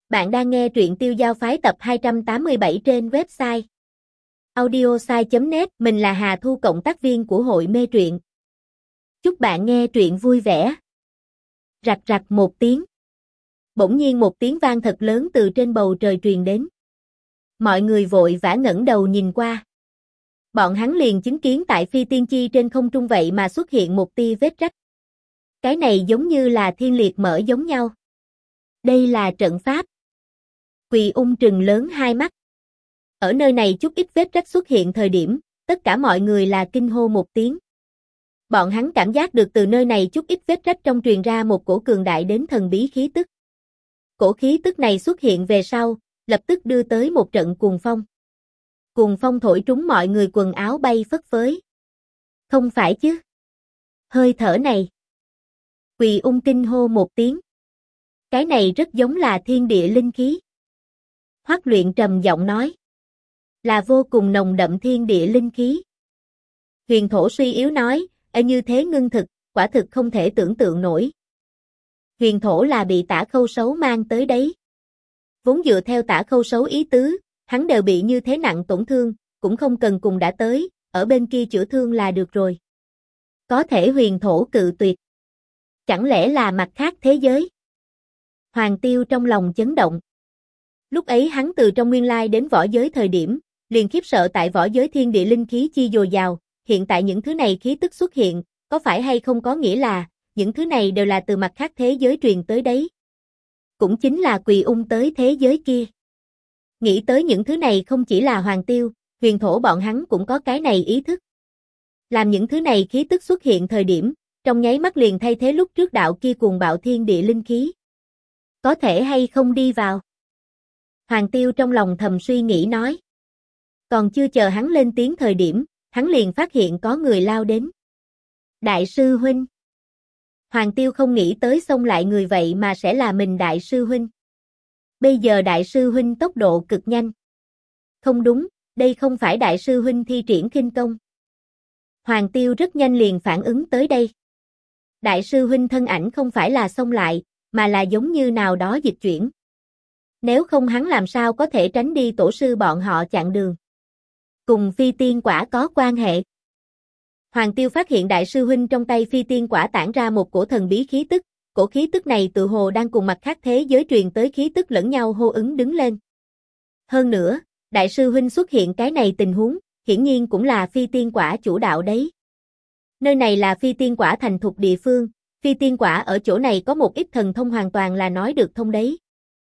Bạn đang nghe truyện Tiêu Giao Phái tập 287 trên website audiosai.net. Mình là Hà Thu, cộng tác viên của hội mê truyện. Chúc bạn nghe truyện vui vẻ. Rạch rạch một tiếng. Bỗng nhiên một tiếng vang thật lớn từ trên bầu trời truyền đến. Mọi người vội vã ngẩng đầu nhìn qua. Bọn hắn liền chứng kiến tại phi tiên chi trên không trung vậy mà xuất hiện một tia vết rách. Cái này giống như là thiên liệt mở giống nhau. Đây là trận pháp. Quỳ Ung trừng lớn hai mắt. Ở nơi này chút ít vết rách xuất hiện thời điểm, tất cả mọi người là kinh hô một tiếng. Bọn hắn cảm giác được từ nơi này chút ít vết rách trong truyền ra một cổ cường đại đến thần bí khí tức. Cổ khí tức này xuất hiện về sau, lập tức đưa tới một trận cuồng phong. Cuồng phong thổi trúng mọi người, quần áo bay phất phới. Không phải chứ? Hơi thở này. Quỳ Ung kinh hô một tiếng. Cái này rất giống là thiên địa linh khí. Hoắc Luyện trầm giọng nói. Là vô cùng nồng đậm thiên địa linh khí. Huyền Thổ suy yếu nói, như thế ngưng thực, quả thực không thể tưởng tượng nổi. Huyền Thổ là bị Tả Khâu Sấu mang tới đấy. Vốn dựa theo Tả Khâu Sấu ý tứ, hắn đều bị như thế nặng tổn thương, cũng không cần cùng đã tới, ở bên kia chữa thương là được rồi. Có thể Huyền Thổ cự tuyệt. Chẳng lẽ là mặt khác thế giới? Hoàng Tiêu trong lòng chấn động. Lúc ấy hắn từ trong nguyên lai đến võ giới thời điểm, liền khiếp sợ tại võ giới thiên địa linh khí chi dồi dào, hiện tại những thứ này khí tức xuất hiện, có phải hay không có nghĩa là, những thứ này đều là từ mặt khác thế giới truyền tới đấy. Cũng chính là Quỳ Ung tới thế giới kia. Nghĩ tới những thứ này không chỉ là Hoàng Tiêu, Huyền Thổ bọn hắn cũng có cái này ý thức. Làm những thứ này khí tức xuất hiện thời điểm, trong nháy mắt liền thay thế lúc trước đạo kia cuồng bạo thiên địa linh khí. Có thể hay không đi vào? Hoàng Tiêu trong lòng thầm suy nghĩ nói. Còn chưa chờ hắn lên tiếng thời điểm, hắn liền phát hiện có người lao đến. Đại sư huynh. Hoàng Tiêu không nghĩ tới xông lại người vậy mà sẽ là mình đại sư huynh. Bây giờ đại sư huynh tốc độ cực nhanh. Không đúng, đây không phải đại sư huynh thi triển khinh công. Hoàng Tiêu rất nhanh liền phản ứng tới đây. Đại sư huynh thân ảnh không phải là xông lại, mà là giống như nào đó dịch chuyển. Nếu không hắn làm sao có thể tránh đi tổ sư bọn họ chặn đường. Cùng phi tiên quả có quan hệ. Hoàng Tiêu phát hiện đại sư huynh trong tay phi tiên quả tản ra một cổ thần bí khí tức, cổ khí tức này tự hồ đang cùng mặt khác thế giới truyền tới khí tức lẫn nhau hô ứng đứng lên. Hơn nữa, đại sư huynh xuất hiện cái này tình huống, hiển nhiên cũng là phi tiên quả chủ đạo đấy. Nơi này là phi tiên quả thành thục địa phương, phi tiên quả ở chỗ này có một ít thần thông hoàn toàn là nói được thông đấy.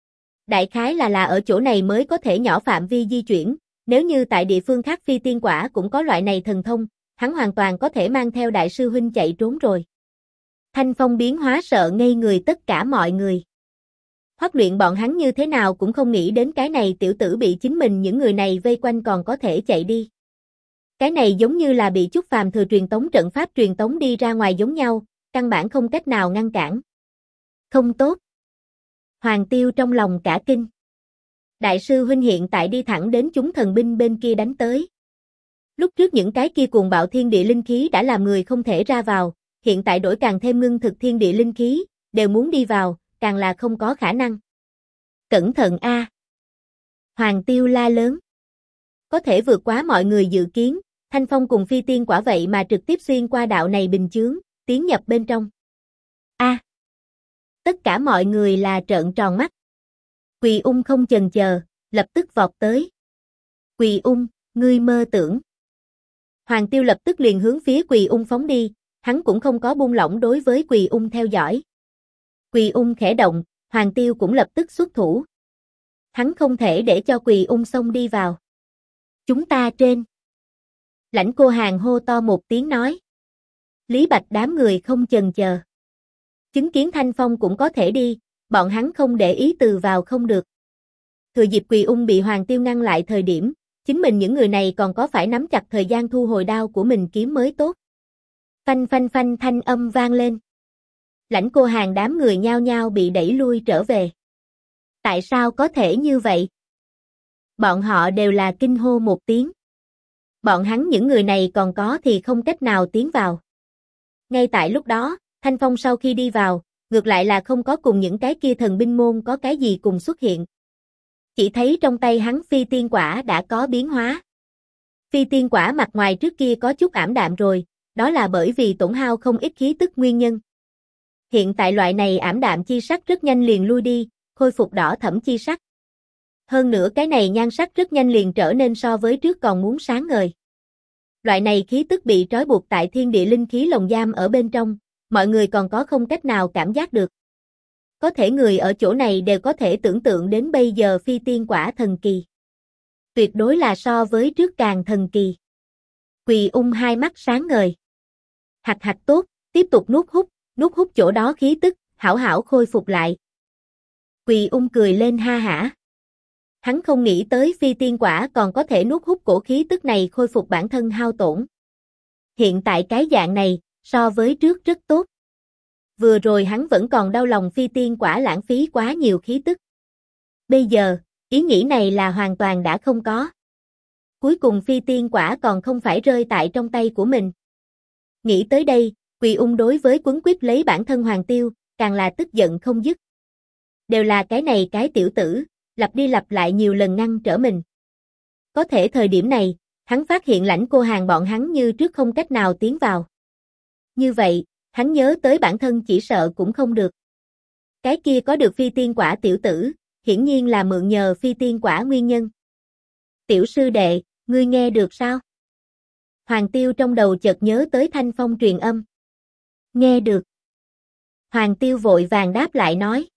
Đại khái là ở chỗ này mới có thể nhỏ phạm vi di chuyển, nếu như tại địa phương khác phi tiên quả cũng có loại này thần thông, hắn hoàn toàn có thể mang theo đại sư huynh chạy trốn rồi. Thanh phong biến hóa sợ ngây người tất cả mọi người. Hoắc Luyện bọn hắn như thế nào cũng không nghĩ đến cái này tiểu tử bị chính mình những người này vây quanh còn có thể chạy đi. Cái này giống như là bị chút phàm thừa truyền tống trận pháp truyền tống đi ra ngoài giống nhau, căn bản không cách nào ngăn cản. Không tốt. Hoàng Tiêu trong lòng cả kinh. Đại sư huynh hiện tại đi thẳng đến chúng thần binh bên kia đánh tới. Lúc trước những cái kia cuồng bạo thiên địa linh khí đã làm người không thể ra vào, hiện tại đổi càng thêm ngưng thực thiên địa linh khí, đều muốn đi vào, càng là không có khả năng. Cẩn thận a! Hoàng Tiêu la lớn. Có thể vượt quá mọi người dự kiến, Thanh Phong cùng phi tiên quả vậy mà trực tiếp xuyên qua đạo này bình chướng, tiến nhập bên trong. A! Tất cả mọi người là trợn tròn mắt. Quỳ Ung không chần chờ, lập tức vọt tới. Quỳ Ung, ngươi mơ tưởng. Hoàng Tiêu lập tức liền hướng phía Quỳ Ung phóng đi, hắn cũng không có buông lỏng đối với Quỳ Ung theo dõi. Quỳ Ung khẽ động, Hoàng Tiêu cũng lập tức xuất thủ. Hắn không thể để cho Quỳ Ung xông đi vào. Chúng ta trên. Lãnh Cô Hàn hô to một tiếng nói. Lý Bạch đám người không chần chờ. Chứng kiến Thanh Phong cũng có thể đi, bọn hắn không để ý từ vào không được. Thừa dịp Quỳ Ung bị Hoàng Tiêu ngăn lại thời điểm, chính mình những người này còn có phải nắm chặt thời gian thu hồi đao của mình kiếm mới tốt. Phanh phanh phanh thanh âm vang lên. Lãnh Cô Hàn đám người nhao nhao bị đẩy lui trở về. Tại sao có thể như vậy? Bọn họ đều là kinh hô một tiếng. Bọn hắn những người này còn có thì không cách nào tiến vào. Ngay tại lúc đó, Thanh Phong sau khi đi vào, ngược lại là không có cùng những cái kia thần binh môn có cái gì cùng xuất hiện, Chỉ thấy trong tay hắn phi tiên quả đã có biến hóa. Phi tiên quả mặt ngoài trước kia có chút ảm đạm rồi, đó là bởi vì tổn hao không ít khí tức nguyên nhân. Hiện tại loại này ảm đạm chi sắc rất nhanh liền lui đi, khôi phục đỏ thẫm chi sắc. Hơn nữa cái này nhan sắc rất nhanh liền trở nên so với trước còn muốn sáng ngời. Loại này khí tức bị trói buộc tại thiên địa linh khí lồng giam ở bên trong, mọi người còn có không cách nào cảm giác được. Có thể người ở chỗ này đều có thể tưởng tượng đến bây giờ phi tiên quả thần kỳ. Tuyệt đối là so với trước càng thần kỳ. Quỳ ung hai mắt sáng ngời. Hạch hạch tốt, tiếp tục nuốt hút chỗ đó khí tức, hảo hảo khôi phục lại. Quỳ ung cười lên ha hả. Hắn không nghĩ tới phi tiên quả còn có thể nuốt hút cổ khí tức này khôi phục bản thân hao tổn. Hiện tại cái dạng này, so với trước rất tốt. Vừa rồi hắn vẫn còn đau lòng phi tiên quả lãng phí quá nhiều khí tức. Bây giờ, ý nghĩ này là hoàn toàn đã không có. Cuối cùng phi tiên quả còn không phải rơi tại trong tay của mình. Nghĩ tới đây, Quỳ ung đối với quấn quýt lấy bản thân Hoàng Tiêu, càng là tức giận không dứt. Đều là cái này cái tiểu tử, lặp đi lặp lại nhiều lần ngăn trở mình. Có thể thời điểm này, hắn phát hiện Lãnh Cô Hàn bọn hắn như trước không cách nào tiến vào. Như vậy, hắn nhớ tới bản thân chỉ sợ cũng không được. Cái kia có được phi tiên quả tiểu tử, hiển nhiên là mượn nhờ phi tiên quả nguyên nhân. Tiểu sư đệ, ngươi nghe được sao? Hoàng Tiêu trong đầu chợt nhớ tới Thanh Phong truyền âm. Nghe được. Hoàng Tiêu vội vàng đáp lại nói.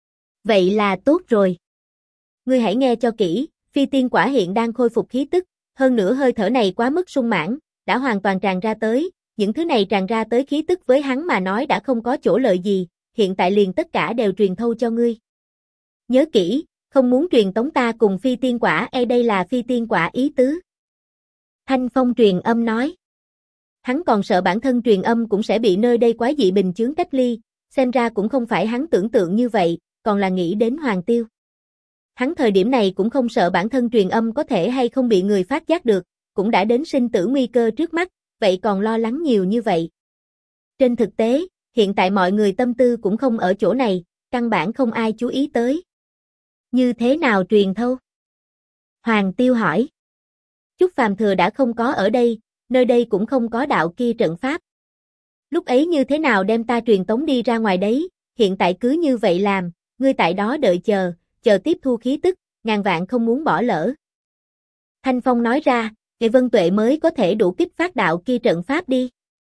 Vậy là tốt rồi. Ngươi hãy nghe cho kỹ, phi tiên quả hiện đang khôi phục khí tức, hơn nữa hơi thở này quá mức sung mãn, đã hoàn toàn tràn ra tới, những thứ này tràn ra tới khí tức với hắn mà nói đã không có chỗ lợi gì, hiện tại liền tất cả đều truyền thâu cho ngươi. Nhớ kỹ, không muốn truyền tống ta cùng phi tiên quả, đây là phi tiên quả ý tứ. Thanh Phong truyền âm nói. Hắn còn sợ bản thân truyền âm cũng sẽ bị nơi đây quái dị bình chướng cách ly, xem ra cũng không phải hắn tưởng tượng như vậy, còn là nghĩ đến Hoàng Tiêu. Hắn thời điểm này cũng không sợ bản thân truyền âm có thể hay không bị người phát giác được, cũng đã đến sinh tử nguy cơ trước mắt, vậy còn lo lắng nhiều như vậy. Trên thực tế, hiện tại mọi người tâm tư cũng không ở chỗ này, căn bản không ai chú ý tới. Như thế nào truyền thâu? Hoàng Tiêu hỏi. Chúc Phàm Thừa đã không có ở đây, nơi đây cũng không có đạo kia trận pháp. Lúc ấy như thế nào đem ta truyền tống đi ra ngoài đấy, hiện tại cứ như vậy làm, ngươi tại đó đợi chờ tiếp thu khí tức, ngàn vạn không muốn bỏ lỡ. Thanh Phong nói ra, Nghệ Vân Tuệ mới có thể đủ kích phát đạo kia trận pháp đi.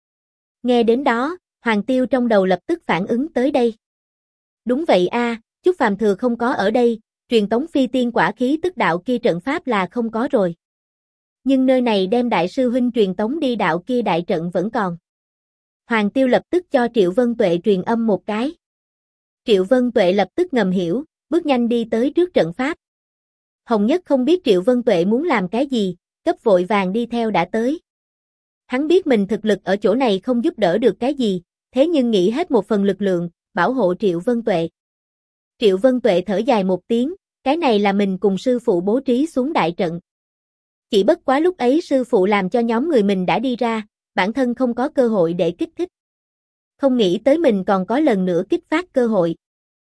Nghe đến đó, Hoàng Tiêu trong đầu lập tức phản ứng tới đây. Đúng vậy a, Chúc Phàm Thừa không có ở đây, truyền tống phi tiên quả khí tức đạo kia trận pháp là không có rồi. Nhưng nơi này đem đại sư huynh truyền tống đi đạo kia đại trận vẫn còn. Hoàng Tiêu lập tức cho Triệu Vân Tuệ truyền âm một cái. Triệu Vân Tuệ lập tức ngầm hiểu, bước nhanh đi tới trước trận pháp. Hồng Nhất không biết Triệu Vân Tuệ muốn làm cái gì, cấp vội vàng đi theo đã tới. Hắn biết mình thực lực ở chỗ này không giúp đỡ được cái gì, thế nhưng nghĩ hết một phần lực lượng, bảo hộ Triệu Vân Tuệ. Triệu Vân Tuệ thở dài một tiếng, cái này là mình cùng sư phụ bố trí xuống đại trận. Chỉ bất quá lúc ấy sư phụ làm cho nhóm người mình đã đi ra, bản thân không có cơ hội để kích thích. Không nghĩ tới mình còn có lần nữa kích phát cơ hội.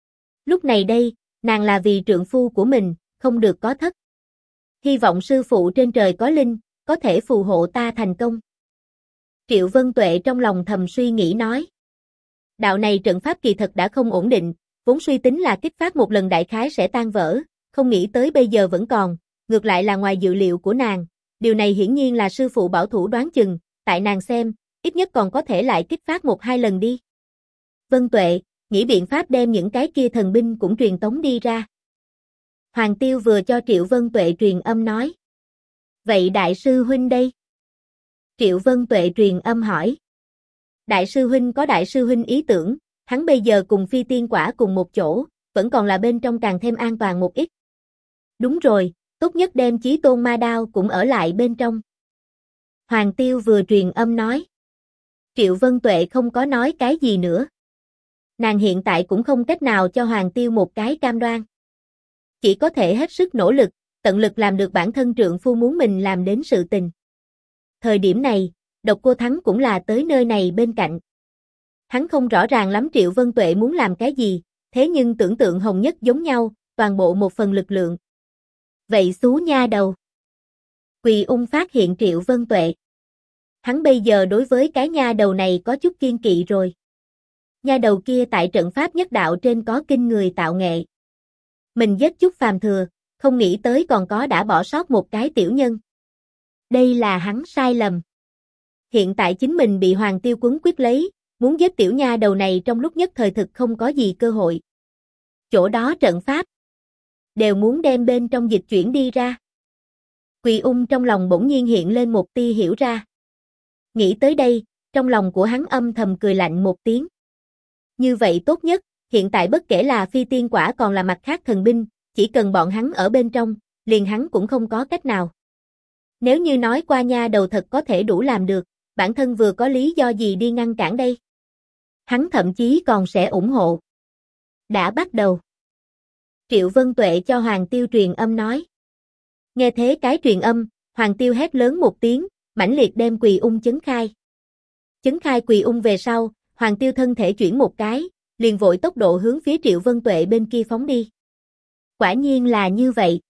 Lúc này đây, nàng là vì trượng phu của mình, không được có thất. Hy vọng sư phụ trên trời có linh, có thể phù hộ ta thành công. Triệu Vân Tuệ trong lòng thầm suy nghĩ nói. Đạo này trận pháp kỳ thật đã không ổn định, vốn suy tính là kích phát một lần đại khái sẽ tan vỡ, không nghĩ tới bây giờ vẫn còn, ngược lại là ngoài dự liệu của nàng. Điều này hiển nhiên là sư phụ bảo thủ đoán chừng, tại nàng xem, ít nhất còn có thể lại kích phát 1-2 lần đi. Vân Tuệ, nghĩ biện pháp đem những cái kia thần binh cũng truyền tống đi ra. Hoàng Tiêu vừa cho Triệu Vân Tuệ truyền âm nói. Vậy đại sư huynh đây? Triệu Vân Tuệ truyền âm hỏi. Đại sư huynh có đại sư huynh ý tưởng, hắn bây giờ cùng phi tiên quả cùng một chỗ, vẫn còn là bên trong càng thêm an toàn một ít. Đúng rồi, tốt nhất đem Chí Tôn Ma Đao cũng ở lại bên trong. Hoàng Tiêu vừa truyền âm nói. Triệu Vân Tuệ không có nói cái gì nữa. Nàng hiện tại cũng không cách nào cho Hoàng Tiêu một cái cam đoan. Chỉ có thể hết sức nỗ lực, tận lực làm được bản thân trượng phu muốn mình làm đến sự tình. Thời điểm này, Độc Cô Thắng cũng là tới nơi này bên cạnh. Hắn không rõ ràng lắm Triệu Vân Tuệ muốn làm cái gì, thế nhưng tưởng tượng Hồng Nhất giống nhau, toàn bộ một phần lực lượng. Vậy xú nha đầu. Quỳ ung phát hiện Triệu Vân Tuệ. Hắn bây giờ đối với cái nha đầu này có chút kiêng kỵ rồi. Nha đầu kia tại trận pháp nhất đạo trên có kinh người tạo nghệ. Mình giết chút phàm thừa, không nghĩ tới còn có đã bỏ sót một cái tiểu nhân. Đây là hắn sai lầm. Hiện tại chính mình bị Hoàng Tiêu quấn quyết lấy, muốn giết tiểu nha đầu này trong lúc nhất thời thực không có gì cơ hội. Chỗ đó trận pháp đều muốn đem bên trong dịch chuyển đi ra. Quỳ ung trong lòng bỗng nhiên hiện lên một tia hiểu ra. Nghĩ tới đây, trong lòng của hắn âm thầm cười lạnh một tiếng. Như vậy tốt nhất, hiện tại bất kể là phi tiên quả còn là mặt khác thần binh, chỉ cần bọn hắn ở bên trong, liền hắn cũng không có cách nào. Nếu như nói qua nha đầu thật có thể đủ làm được, bản thân vừa có lý do gì đi ngăn cản đây? Hắn thậm chí còn sẽ ủng hộ. Đã bắt đầu. Triệu Vân Tuệ cho Hoàng Tiêu truyền âm nói. Nghe thế cái truyền âm, Hoàng Tiêu hét lớn một tiếng, mãnh liệt đem Quỳ ung chấn khai. Chấn khai Quỳ ung về sau, Hoàng Tiêu thân thể chuyển một cái, liền vội tốc độ hướng phía Triệu Vân Tuệ bên kia phóng đi. Quả nhiên là như vậy.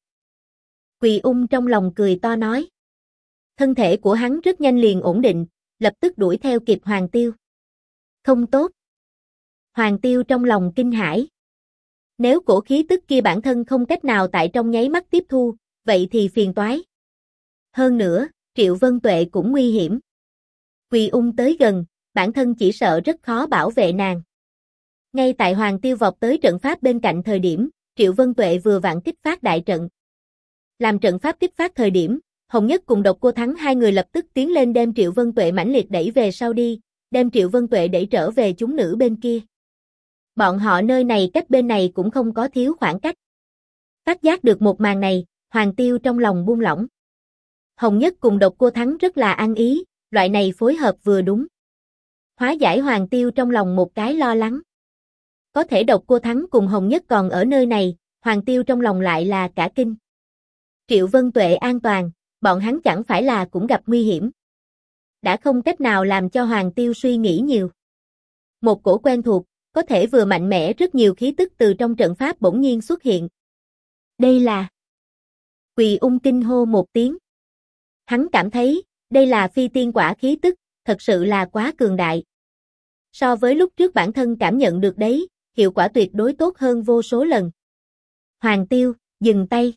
Quỳ ung trong lòng cười to nói. Thân thể của hắn rất nhanh liền ổn định, lập tức đuổi theo kịp Hoàng Tiêu. Không tốt. Hoàng Tiêu trong lòng kinh hãi. Nếu cổ khí tức kia bản thân không cách nào tại trong nháy mắt tiếp thu, vậy thì phiền toái. Hơn nữa, Triệu Vân Tuệ cũng nguy hiểm. Quỳ ung tới gần, bản thân chỉ sợ rất khó bảo vệ nàng. Ngay tại Hoàng Tiêu vọt tới trận pháp bên cạnh thời điểm, Triệu Vân Tuệ vừa vặn kích phát đại trận. Làm trận pháp kích phát thời điểm, Hồng Nhất cùng Độc Cô Thắng hai người lập tức tiến lên đem Triệu Vân Tuệ mãnh liệt đẩy về sau đi, đem Triệu Vân Tuệ đẩy trở về chúng nữ bên kia. Bọn họ nơi này cách bên này cũng không có thiếu khoảng cách. Phát giác được một màn này, Hoàng Tiêu trong lòng buông lỏng. Hồng Nhất cùng Độc Cô Thắng rất là an ý, loại này phối hợp vừa đúng. Hóa giải Hoàng Tiêu trong lòng một cái lo lắng. Có thể Độc Cô Thắng cùng Hồng Nhất còn ở nơi này, Hoàng Tiêu trong lòng lại là cả kinh. Triệu Vân Tuệ an toàn, bọn hắn chẳng phải là cũng gặp nguy hiểm. Đã không cách nào làm cho Hoàng Tiêu suy nghĩ nhiều. Một cổ quen thuộc, có thể vừa mạnh mẽ rất nhiều khí tức từ trong trận pháp bỗng nhiên xuất hiện. Đây là... Quỳ ung kinh hô một tiếng. Hắn cảm thấy, đây là phi tiên quả khí tức, thật sự là quá cường đại. So với lúc trước bản thân cảm nhận được đấy, hiệu quả tuyệt đối tốt hơn vô số lần. Hoàng Tiêu, dừng tay.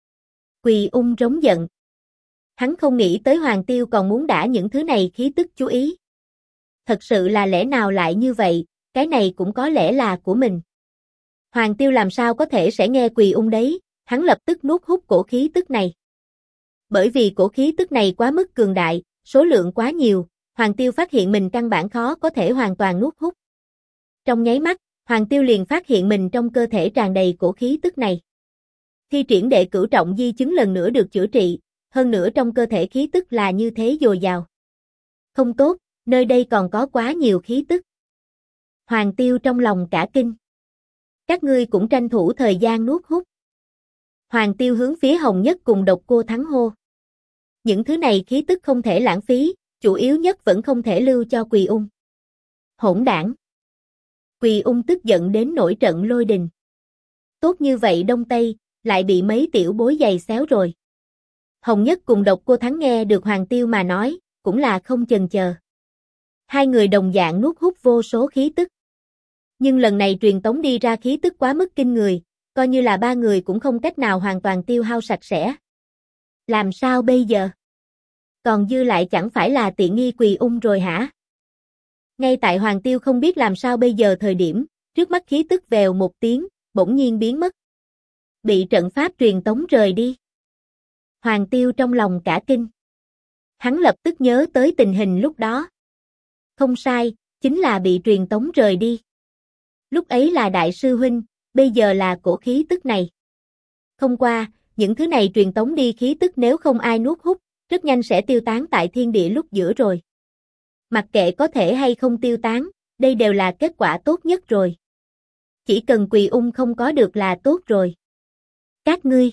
Quỳ ung rống giận. Hắn không nghĩ tới Hoàng Tiêu còn muốn đả những thứ này khí tức chú ý. Thật sự là lẽ nào lại như vậy, cái này cũng có lẽ là của mình. Hoàng Tiêu làm sao có thể sẽ nghe Quỳ ung đấy, hắn lập tức nuốt hút cổ khí tức này. Bởi vì cổ khí tức này quá mức cường đại, số lượng quá nhiều, Hoàng Tiêu phát hiện mình căn bản khó có thể hoàn toàn nuốt hút. Trong nháy mắt, Hoàng Tiêu liền phát hiện mình trong cơ thể tràn đầy cổ khí tức này. Thi triển đệ cửu trọng di chứng lần nữa được chữa trị, hơn nữa trong cơ thể khí tức là như thế dồi dào. Không tốt, nơi đây còn có quá nhiều khí tức. Hoàng Tiêu trong lòng cả kinh. Các ngươi cũng tranh thủ thời gian nuốt hút. Hoàng Tiêu hướng phía Hồng Nhất cùng Độc Cô Thắng hô. Những thứ này khí tức không thể lãng phí, chủ yếu nhất vẫn không thể lưu cho Quỳ ung. Hỗn đảng. Quỳ ung tức giận đến nổi trận lôi đình. Tốt như vậy Đông Tây, lại bị mấy tiểu bối giày xéo rồi. Hồng Nhất cùng Độc Cô Thắng nghe được Hoàng Tiêu mà nói, cũng là không chần chờ. Hai người đồng dạng nuốt hút vô số khí tức. Nhưng lần này truyền tống đi ra khí tức quá mức kinh người, coi như là ba người cũng không cách nào hoàn toàn tiêu hao sạch sẽ. Làm sao bây giờ? Còn dư lại chẳng phải là tiện nghi Quỳ ung rồi hả? Ngay tại Hoàng Tiêu không biết làm sao bây giờ thời điểm, trước mắt khí tức vèo một tiếng, bỗng nhiên biến mất. Bị trận pháp truyền tống rời đi. Hoàng Tiêu trong lòng cả kinh. Hắn lập tức nhớ tới tình hình lúc đó. Không sai, chính là bị truyền tống rời đi. Lúc ấy là đại sư huynh, bây giờ là cổ khí tức này. Không qua, những thứ này truyền tống đi khí tức nếu không ai nuốt hút, rất nhanh sẽ tiêu tán tại thiên địa lúc giữa rồi. Mặc kệ có thể hay không tiêu tán, đây đều là kết quả tốt nhất rồi. Chỉ cần Quỳ ung không có được là tốt rồi. Các ngươi.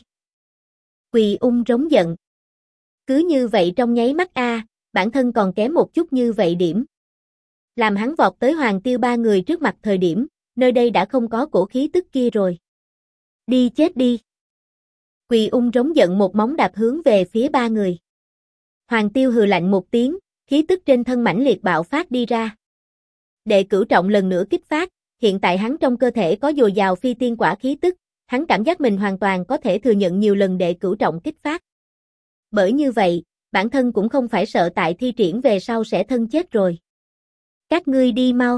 Quỳ ung rống giận. Cứ như vậy trong nháy mắt bản thân còn kém một chút như vậy điểm. Làm hắn vọt tới Hoàng Tiêu ba người trước mặt thời điểm, nơi đây đã không có cổ khí tức kia rồi. Đi chết đi. Quỳ ung rống giận một móng đạp hướng về phía ba người. Hoàng Tiêu hừ lạnh một tiếng, khí tức trên thân mãnh liệt bạo phát đi ra. Đệ cửu trọng lần nữa kích phát, hiện tại hắn trong cơ thể có dồi dào phi tiên quả khí tức, hắn cảm giác mình hoàn toàn có thể thừa nhận nhiều lần đệ cửu trọng kích phát. Bởi như vậy, bản thân cũng không phải sợ tại thi triển về sau sẽ thân chết rồi. Các ngươi đi mau.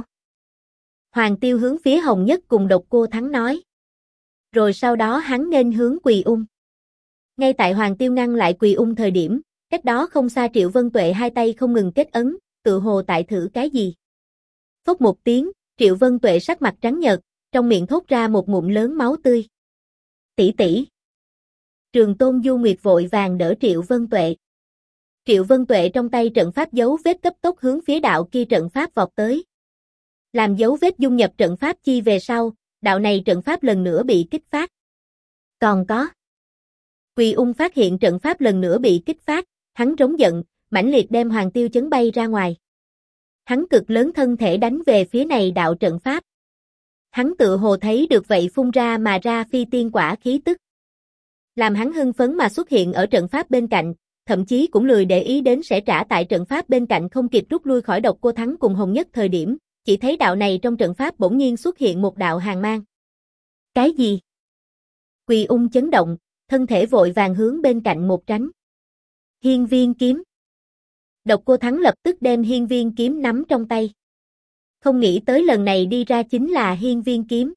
Hoàng Tiêu hướng phía Hồng Nhất cùng Độc Cô Thắng nói. Rồi sau đó hắn nghênh hướng Quỳ Ung. Ngay tại Hoàng Tiêu ngăn lại Quỳ Ung thời điểm, cách đó không xa Triệu Vân Tuệ hai tay không ngừng kết ấn, tự hồ tại thử cái gì. Phốc một tiếng, Triệu Vân Tuệ sắc mặt trắng nhợt, trong miệng thốt ra một ngụm lớn máu tươi. Tỷ tỷ. Trường Tôn Du Nguyệt vội vàng đỡ Triệu Vân Tuệ. Triệu Vân Tuệ trong tay trận pháp dấu vết cấp tốc hướng phía đạo kia trận pháp vọt tới. Làm dấu vết dung nhập trận pháp chi về sau, đạo này trận pháp lần nữa bị kích phát. Còn có. Quỳ Ung phát hiện trận pháp lần nữa bị kích phát, hắn rống giận, mãnh liệt đem Hoàng Tiêu chấn bay ra ngoài. Hắn cực lớn thân thể đánh về phía này đạo trận pháp. Hắn tự hồ thấy được vậy phun ra mà ra phi tiên quả khí tức. Làm hắn hưng phấn mà xuất hiện ở trận pháp bên cạnh, thậm chí cũng lười để ý đến sẽ trả tại trận pháp bên cạnh không kịp rút lui khỏi Độc Cô Thắng cùng Hồng Nhất thời điểm, chỉ thấy đạo này trong trận pháp bỗng nhiên xuất hiện một đạo hàn mang. Cái gì? Quỳ Ung chấn động, thân thể vội vàng hướng bên cạnh một tránh. Hiên Viên kiếm. Độc Cô Thắng lập tức đem Hiên Viên kiếm nắm trong tay. Không nghĩ tới lần này đi ra chính là Hiên Viên kiếm.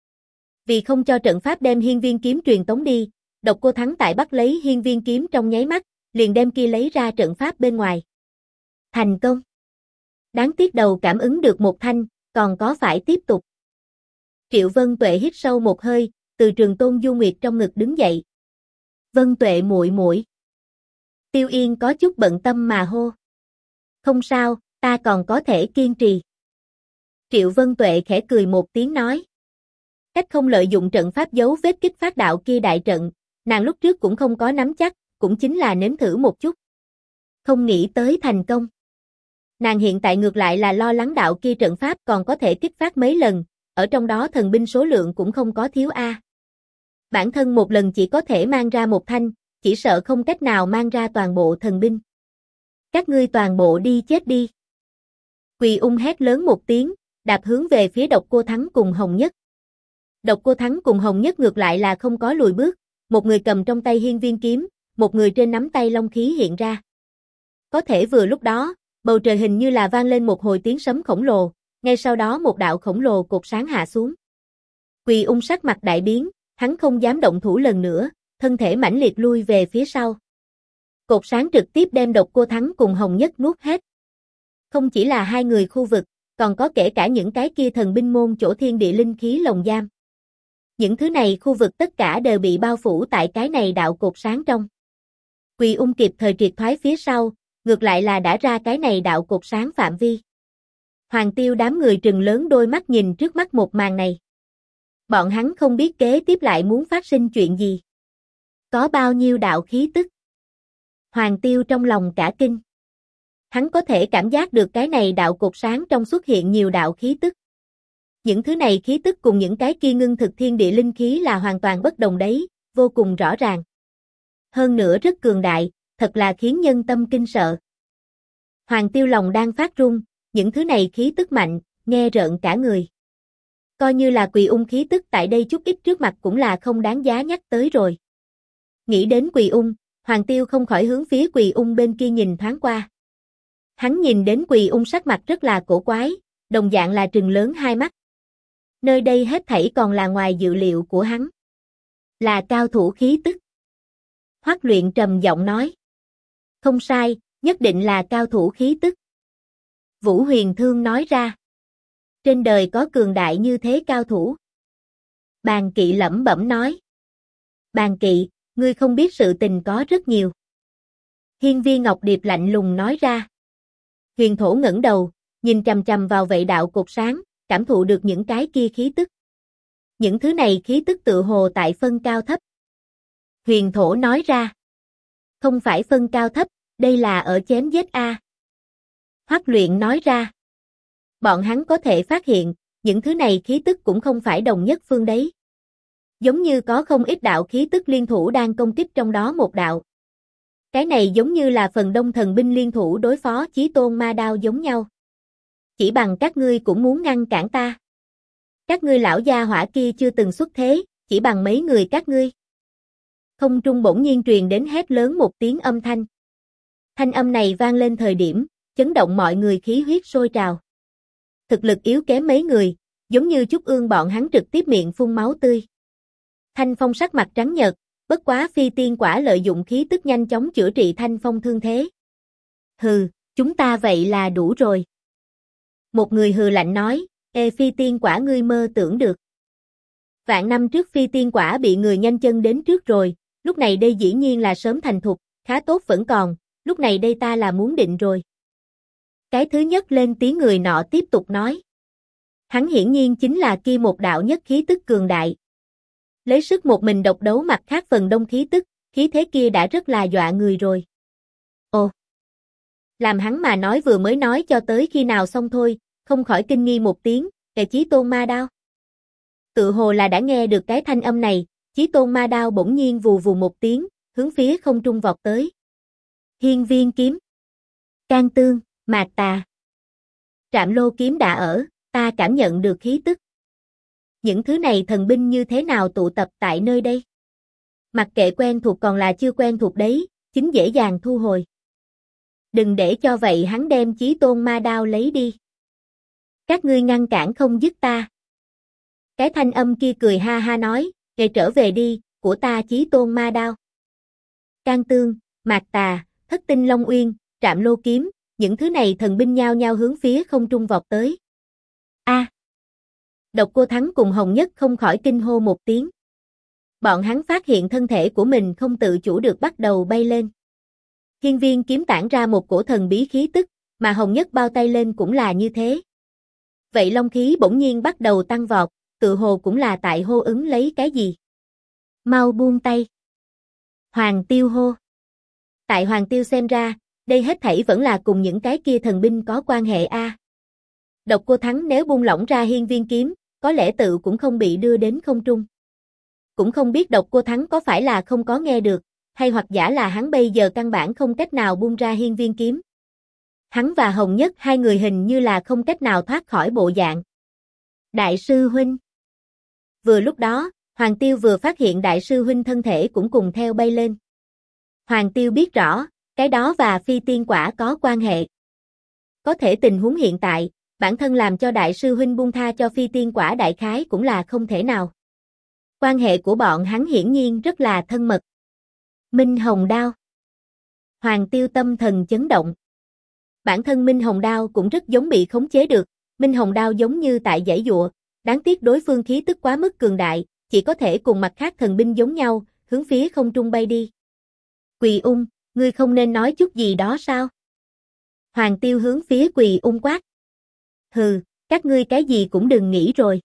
Vì không cho trận pháp đem Hiên Viên kiếm truyền tống đi, Độc Cô Thắng tại bắt lấy Hiên Viên kiếm trong nháy mắt, liền đem kia lấy ra trận pháp bên ngoài. Thành công. Đáng tiếc đầu cảm ứng được một thanh, còn có phải tiếp tục. Triệu Vân Tuệ hít sâu một hơi, từ Trường Tôn Du Nguyệt trong ngực đứng dậy. Vân Tuệ muội muội. Tiêu Yên có chút bận tâm mà hô. Không sao, ta còn có thể kiên trì. Triệu Vân Tuệ khẽ cười một tiếng nói. Cách không lợi dụng trận pháp dấu vết kích phát đạo kia đại trận, nàng lúc trước cũng không có nắm chắc, cũng chính là nếm thử một chút. Không nghĩ tới thành công. Nàng hiện tại ngược lại là lo lắng đạo kia trận pháp còn có thể kích phát mấy lần, ở trong đó thần binh số lượng cũng không có thiếu a. Bản thân một lần chỉ có thể mang ra một thanh, chỉ sợ không cách nào mang ra toàn bộ thần binh. Các ngươi toàn bộ đi chết đi. Quỳ Ung hét lớn một tiếng, đạp hướng về phía Độc Cô Thắng cùng Hồng Nhất. Độc Cô Thắng cùng Hồng Nhất ngược lại là không có lùi bước, một người cầm trong tay Hiên Viên kiếm, một người trên nắm tay long khí hiện ra. Có thể vừa lúc đó, bầu trời hình như là vang lên một hồi tiếng sấm khổng lồ, ngay sau đó một đạo khổng lồ cột sáng hạ xuống. Quỳ Ung sắc mặt đại biến, hắn không dám động thủ lần nữa, thân thể mãnh liệt lui về phía sau. Cột sáng trực tiếp đem Độc Cô Thắng cùng Hồng Nhất nuốt hết. Không chỉ là hai người khu vực, còn có kể cả những cái kia thần binh môn chỗ thiên địa linh khí lồng giam. Những thứ này khu vực tất cả đều bị bao phủ tại cái này đạo cột sáng trong. Quỳ Ung kịp thời triệt thoái phía sau, ngược lại là đã ra cái này đạo cột sáng phạm vi. Hoàng Tiêu đám người trừng lớn đôi mắt nhìn trước mắt một màn này. Bọn hắn không biết kế tiếp lại muốn phát sinh chuyện gì. Có bao nhiêu đạo khí tức. Hoàng Tiêu trong lòng cả kinh. Hắn có thể cảm giác được cái này đạo cột sáng trong xuất hiện nhiều đạo khí tức. Những thứ này khí tức cùng những cái kia ngưng thực thiên địa linh khí là hoàn toàn bất đồng đấy, vô cùng rõ ràng. Hơn nữa rất cường đại, thật là khiến nhân tâm kinh sợ. Hoàng Tiêu lòng đang phát run, những thứ này khí tức mạnh, nghe rợn cả người. Coi như là Quỳ Ung khí tức tại đây chút ít trước mặt cũng là không đáng giá nhắc tới rồi. Nghĩ đến Quỳ Ung, Hoàng Tiêu không khỏi hướng phía Quỳ Ung bên kia nhìn thoáng qua. Hắn nhìn đến Quỳ Ung sắc mặt rất là cổ quái, đồng dạng là trừng lớn hai mắt. Nơi đây hết thảy còn là ngoài dự liệu của hắn. Là cao thủ khí tức. Hoắc Luyện trầm giọng nói. Không sai, nhất định là cao thủ khí tức. Vũ Huyền Thương nói ra. Trên đời có cường đại như thế cao thủ. Bàn Kỵ lẩm bẩm nói. Bàn Kỵ, ngươi không biết sự tình có rất nhiều. Hiên Viên Ngọc Điệp lạnh lùng nói ra. Huyền Thổ ngẩng đầu, nhìn chằm chằm vào vậy đạo cột sáng, cảm thụ được những cái kia khí tức. Những thứ này khí tức tự hồ tại phân cao thấp. Huyền Thổ nói ra. Không phải phân cao thấp, đây là ở chém giết a. Hoắc Luyện nói ra. Bọn hắn có thể phát hiện, những thứ này khí tức cũng không phải đồng nhất phương đấy. Giống như có không ít đạo khí tức liên thủ đang công kích trong đó một đạo. Cái này giống như là phần đông thần binh liên thủ đối phó Chí Tôn Ma Đao giống nhau. Chỉ bằng các ngươi cũng muốn ngăn cản ta. Các ngươi lão gia hỏa kia chưa từng xuất thế, chỉ bằng mấy người các ngươi. Không trung bỗng nhiên truyền đến hét lớn một tiếng âm thanh. Thanh âm này vang lên thời điểm, chấn động mọi người khí huyết sôi trào. Thực lực yếu kém mấy người, giống như Trúc Ương bọn hắn trực tiếp miệng phun máu tươi. Thanh Phong sắc mặt trắng nhợt, bất quá phi tiên quả lợi dụng khí tức nhanh chóng chữa trị Thanh Phong thương thế. Hừ, chúng ta vậy là đủ rồi. Một người hừ lạnh nói, phi tiên quả ngươi mơ tưởng được. Vạn năm trước phi tiên quả bị người nhanh chân đến trước rồi, lúc này đây dĩ nhiên là sớm thành thục, khá tốt vẫn còn, lúc này đây ta là muốn định rồi. Cái thứ nhất lên tiếng người nọ tiếp tục nói. Hắn hiển nhiên chính là kia một đạo nhất khí tức cường đại. Lấy sức một mình độc đấu mặt khác phần đông khí tức, khí thế kia đã rất là dọa người rồi. Ồ! Làm hắn mà nói vừa mới nói cho tới khi nào xong thôi, không khỏi kinh nghi một tiếng, Chí Tôn Ma Đao. Tự hồ là đã nghe được cái thanh âm này, Chí Tôn Ma Đao bỗng nhiên vù vù một tiếng, hướng phía không trung vọt tới. Hiên Viên kiếm, Can Tương, Mạc Tà. Trạm Lô kiếm đã ở, ta cảm nhận được khí tức. Những thứ này thần binh như thế nào tụ tập tại nơi đây? Mặc kệ quen thuộc còn là chưa quen thuộc đấy, chính dễ dàng thu hồi. Đừng để cho vậy hắn đem Chí Tôn Ma Đao lấy đi. Các ngươi ngăn cản không dứt ta. Cái thanh âm kia cười ha ha nói, trở về đi, của ta Chí Tôn Ma Đao. Can Tương, Mạc Tà, Thất Tinh Long Uyên, Trạm Lô kiếm, những thứ này thần binh nhao nhao hướng phía không trung vọt tới. A! Độc Cô Thắng cùng Hồng Nhất không khỏi kinh hô một tiếng. Bọn hắn phát hiện thân thể của mình không tự chủ được bắt đầu bay lên. Hiên Viên kiếm tản ra một cổ thần bí khí tức, mà Hồng Nhất bao tay lên cũng là như thế. Vậy long khí bỗng nhiên bắt đầu tăng vọt, tự hồ cũng là tại hô ứng lấy cái gì. Mau buông tay. Hoàng Tiêu hô. Tại Hoàng Tiêu xem ra, đây hết thảy vẫn là cùng những cái kia thần binh có quan hệ a. Độc Cô Thắng nếu buông lỏng ra Hiên Viên kiếm, có lẽ tự cũng không bị đưa đến không trung. Cũng không biết Độc Cô Thắng có phải là không có nghe được, hay hoặc giả là hắn bây giờ căn bản không cách nào buông ra Hiên Viên kiếm. Hắn và Hồng Nhất hai người hình như là không cách nào thoát khỏi bộ dạng. Đại sư huynh. Vừa lúc đó, Hoàng Tiêu vừa phát hiện đại sư huynh thân thể cũng cùng theo bay lên. Hoàng Tiêu biết rõ, cái đó và phi tiên quả có quan hệ. Có thể tình huống hiện tại, bản thân làm cho đại sư huynh buông tha cho phi tiên quả đại khái cũng là không thể nào. Quan hệ của bọn hắn hiển nhiên rất là thân mật. Minh Hồng Đao. Hoàng Tiêu tâm thần chấn động. Bản thân Minh Hồng Đao cũng rất giống bị khống chế được, Minh Hồng Đao giống như tại giãy giụa, đáng tiếc đối phương khí tức quá mức cường đại, chỉ có thể cùng mặt khác thần binh giống nhau, hướng phía không trung bay đi. Quỳ Ung, ngươi không nên nói chút gì đó sao? Hoàng Tiêu hướng phía Quỳ Ung quát. Hừ, các ngươi cái gì cũng đừng nghĩ rồi.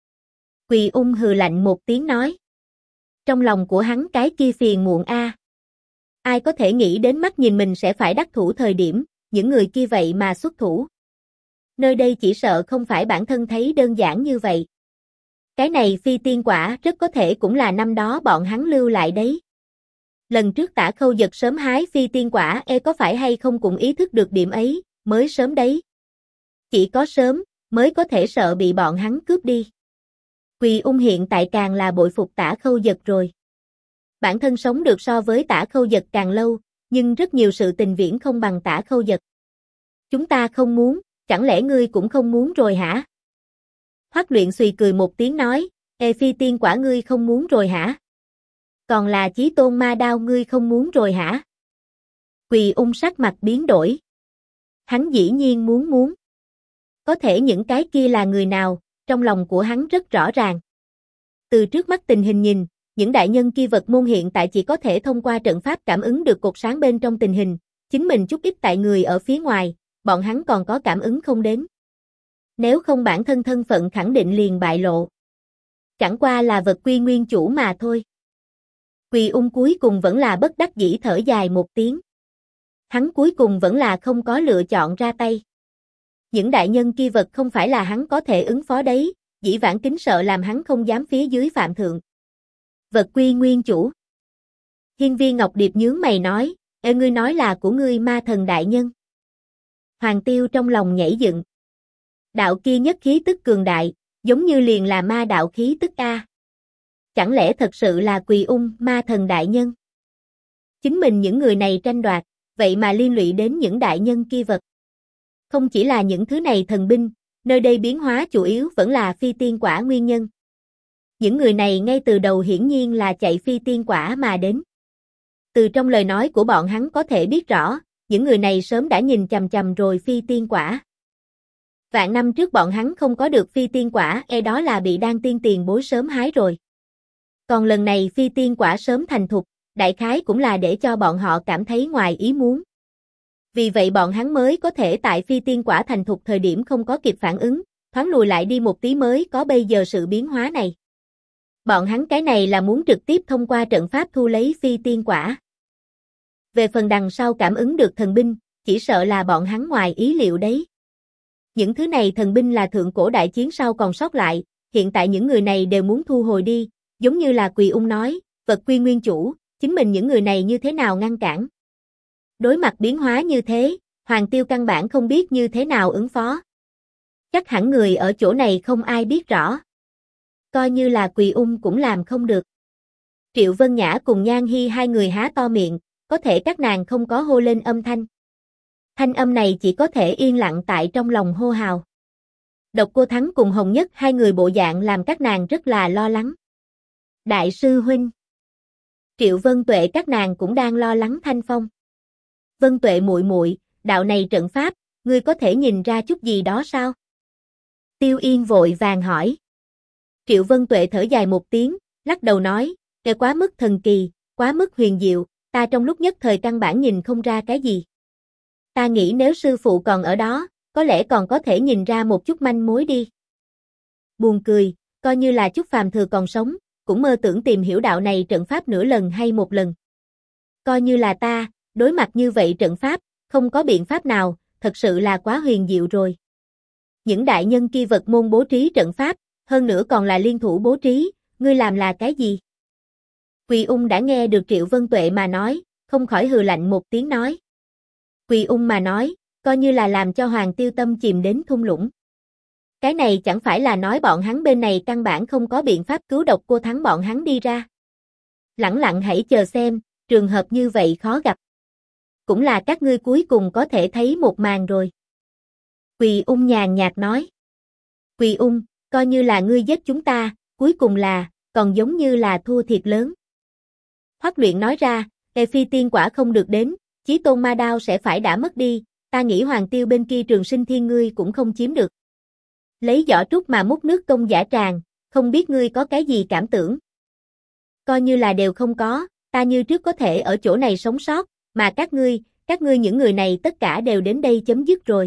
Quỳ Ung hừ lạnh một tiếng nói. Trong lòng của hắn cái kia phiền muộn a. Ai có thể nghĩ đến mắt nhìn mình sẽ phải đắc thủ thời điểm, những người kia vậy mà xuất thủ. Nơi đây chỉ sợ không phải bản thân thấy đơn giản như vậy. Cái này phi tiên quả rất có thể cũng là năm đó bọn hắn lưu lại đấy. Lần trước Tả Khâu Dật sớm hái phi tiên quả có phải hay không cũng ý thức được điểm ấy, mới sớm đấy. Chỉ có sớm, mới có thể sợ bị bọn hắn cướp đi. Quỳ Ung hiện tại càng là bội phục Tả Khâu Dật rồi. Bản thân sống được so với Tả Khâu Dật càng lâu, nhưng rất nhiều sự tình viễn không bằng Tả Khâu Dật. Chúng ta không muốn, chẳng lẽ ngươi cũng không muốn rồi hả? Hoắc Luyện Xùy cười một tiếng nói, phi tiên quả ngươi không muốn rồi hả? Còn là Chí Tôn Ma Đao ngươi không muốn rồi hả? Quỳ Ung sắc mặt biến đổi. Hắn dĩ nhiên muốn. Có thể những cái kia là người nào, trong lòng của hắn rất rõ ràng. Từ trước mắt tình hình nhìn, những đại nhân kia vật môn hiện tại chỉ có thể thông qua trận pháp cảm ứng được cột sáng bên trong tình hình, chính mình chút ít tại người ở phía ngoài, bọn hắn còn có cảm ứng không đến. Nếu không bản thân thân phận khẳng định liền bại lộ. Chẳng qua là vật quy nguyên chủ mà thôi. Quỳ Ung cuối cùng vẫn là bất đắc dĩ thở dài một tiếng. Hắn cuối cùng vẫn là không có lựa chọn ra tay. Những đại nhân kia vật không phải là hắn có thể ứng phó đấy, dĩ vãng kính sợ làm hắn không dám phía dưới phạm thượng. Vật quy nguyên chủ. Hiên Viên Ngọc Điệp nhướng mày nói, ê ngươi nói là của ngươi ma thần đại nhân. Hoàng Tiêu trong lòng nhảy dựng. Đạo kia nhất khí tức cường đại, giống như liền là ma đạo khí tức a. Chẳng lẽ thật sự là Quỳ Ung ma thần đại nhân? Chính mình những người này tranh đoạt, vậy mà liên lụy đến những đại nhân kia vật. Không chỉ là những thứ này thần binh, nơi đây biến hóa chủ yếu vẫn là phi tiên quả nguyên nhân. Những người này ngay từ đầu hiển nhiên là chạy phi tiên quả mà đến. Từ trong lời nói của bọn hắn có thể biết rõ, những người này sớm đã nhìn chằm chằm rồi phi tiên quả. Vạn năm trước bọn hắn không có được phi tiên quả, đó là bị Đan Tiên tiền bối sớm hái rồi. Còn lần này phi tiên quả sớm thành thục, đại khái cũng là để cho bọn họ cảm thấy ngoài ý muốn. Vì vậy bọn hắn mới có thể tại phi tiên quả thành thục thời điểm không có kịp phản ứng, thoáng lùi lại đi một tí mới có bây giờ sự biến hóa này. Bọn hắn cái này là muốn trực tiếp thông qua trận pháp thu lấy phi tiên quả. Về phần đằng sau cảm ứng được thần binh, chỉ sợ là bọn hắn ngoài ý liệu đấy. Những thứ này thần binh là thượng cổ đại chiến sau còn sót lại, hiện tại những người này đều muốn thu hồi đi, giống như là Quỳ Ung nói, vật quy nguyên chủ, chính mình những người này như thế nào ngăn cản. Đối mặt biến hóa như thế, Hoàng Tiêu căn bản không biết như thế nào ứng phó. Chắc hẳn người ở chỗ này không ai biết rõ. Coi như là Quỳ Ung cũng làm không được. Triệu Vân Nhã cùng Nhan Hi hai người há to miệng, có thể các nàng không có hô lên âm thanh. Thanh âm này chỉ có thể yên lặng tại trong lòng hô hào. Độc Cô Thắng cùng Hồng Nhất hai người bộ dạng làm các nàng rất là lo lắng. Đại sư huynh. Triệu Vân Tuệ các nàng cũng đang lo lắng Thanh Phong. Vân Tuệ muội muội, đạo này trận pháp, ngươi có thể nhìn ra chút gì đó sao? Tiêu Yên vội vàng hỏi. Triệu Vân Tuệ thở dài một tiếng, lắc đầu nói, cái quá mức thần kỳ, quá mức huyền diệu, ta trong lúc nhất thời căn bản nhìn không ra cái gì. Ta nghĩ nếu sư phụ còn ở đó, có lẽ còn có thể nhìn ra một chút manh mối đi. Buồn cười, coi như là Chúc Phàm Thừa còn sống, cũng mơ tưởng tìm hiểu đạo này trận pháp nửa lần hay một lần. Coi như là ta, đối mặt như vậy trận pháp, không có biện pháp nào, thật sự là quá huyền diệu rồi. Những đại nhân kia vật môn bố trí trận pháp, hơn nữa còn là liên thủ bố trí, ngươi làm là cái gì? Quỳ Ung đã nghe được Triệu Vân Tuệ mà nói, không khỏi hừ lạnh một tiếng nói. Quỳ Ung mà nói, coi như là làm cho Hoàng Tiêu tâm chìm đến thung lũng. Cái này chẳng phải là nói bọn hắn bên này căn bản không có biện pháp cứu Độc Cô Thắng bọn hắn đi ra. Lẳng lặng hãy chờ xem, trường hợp như vậy khó gặp. Cũng là các ngươi cuối cùng có thể thấy một màn rồi. Quỳ Ung nhàn nhạt nói. Quỳ Ung, coi như là ngươi giết chúng ta, cuối cùng là, còn giống như là thua thiệt lớn. Hoắc Luyện nói ra, phi tiên quả không được đến, Chí Tôn ma đao sẽ phải đã mất đi, ta nghĩ Hoàng Tiêu bên kia Trường Sinh Thiên ngươi cũng không chiếm được. Lấy giỏ trúc mà múc nước công giả tràng, không biết ngươi có cái gì cảm tưởng. Coi như là đều không có, ta như trước có thể ở chỗ này sống sót, mà các ngươi những người này tất cả đều đến đây chấm dứt rồi.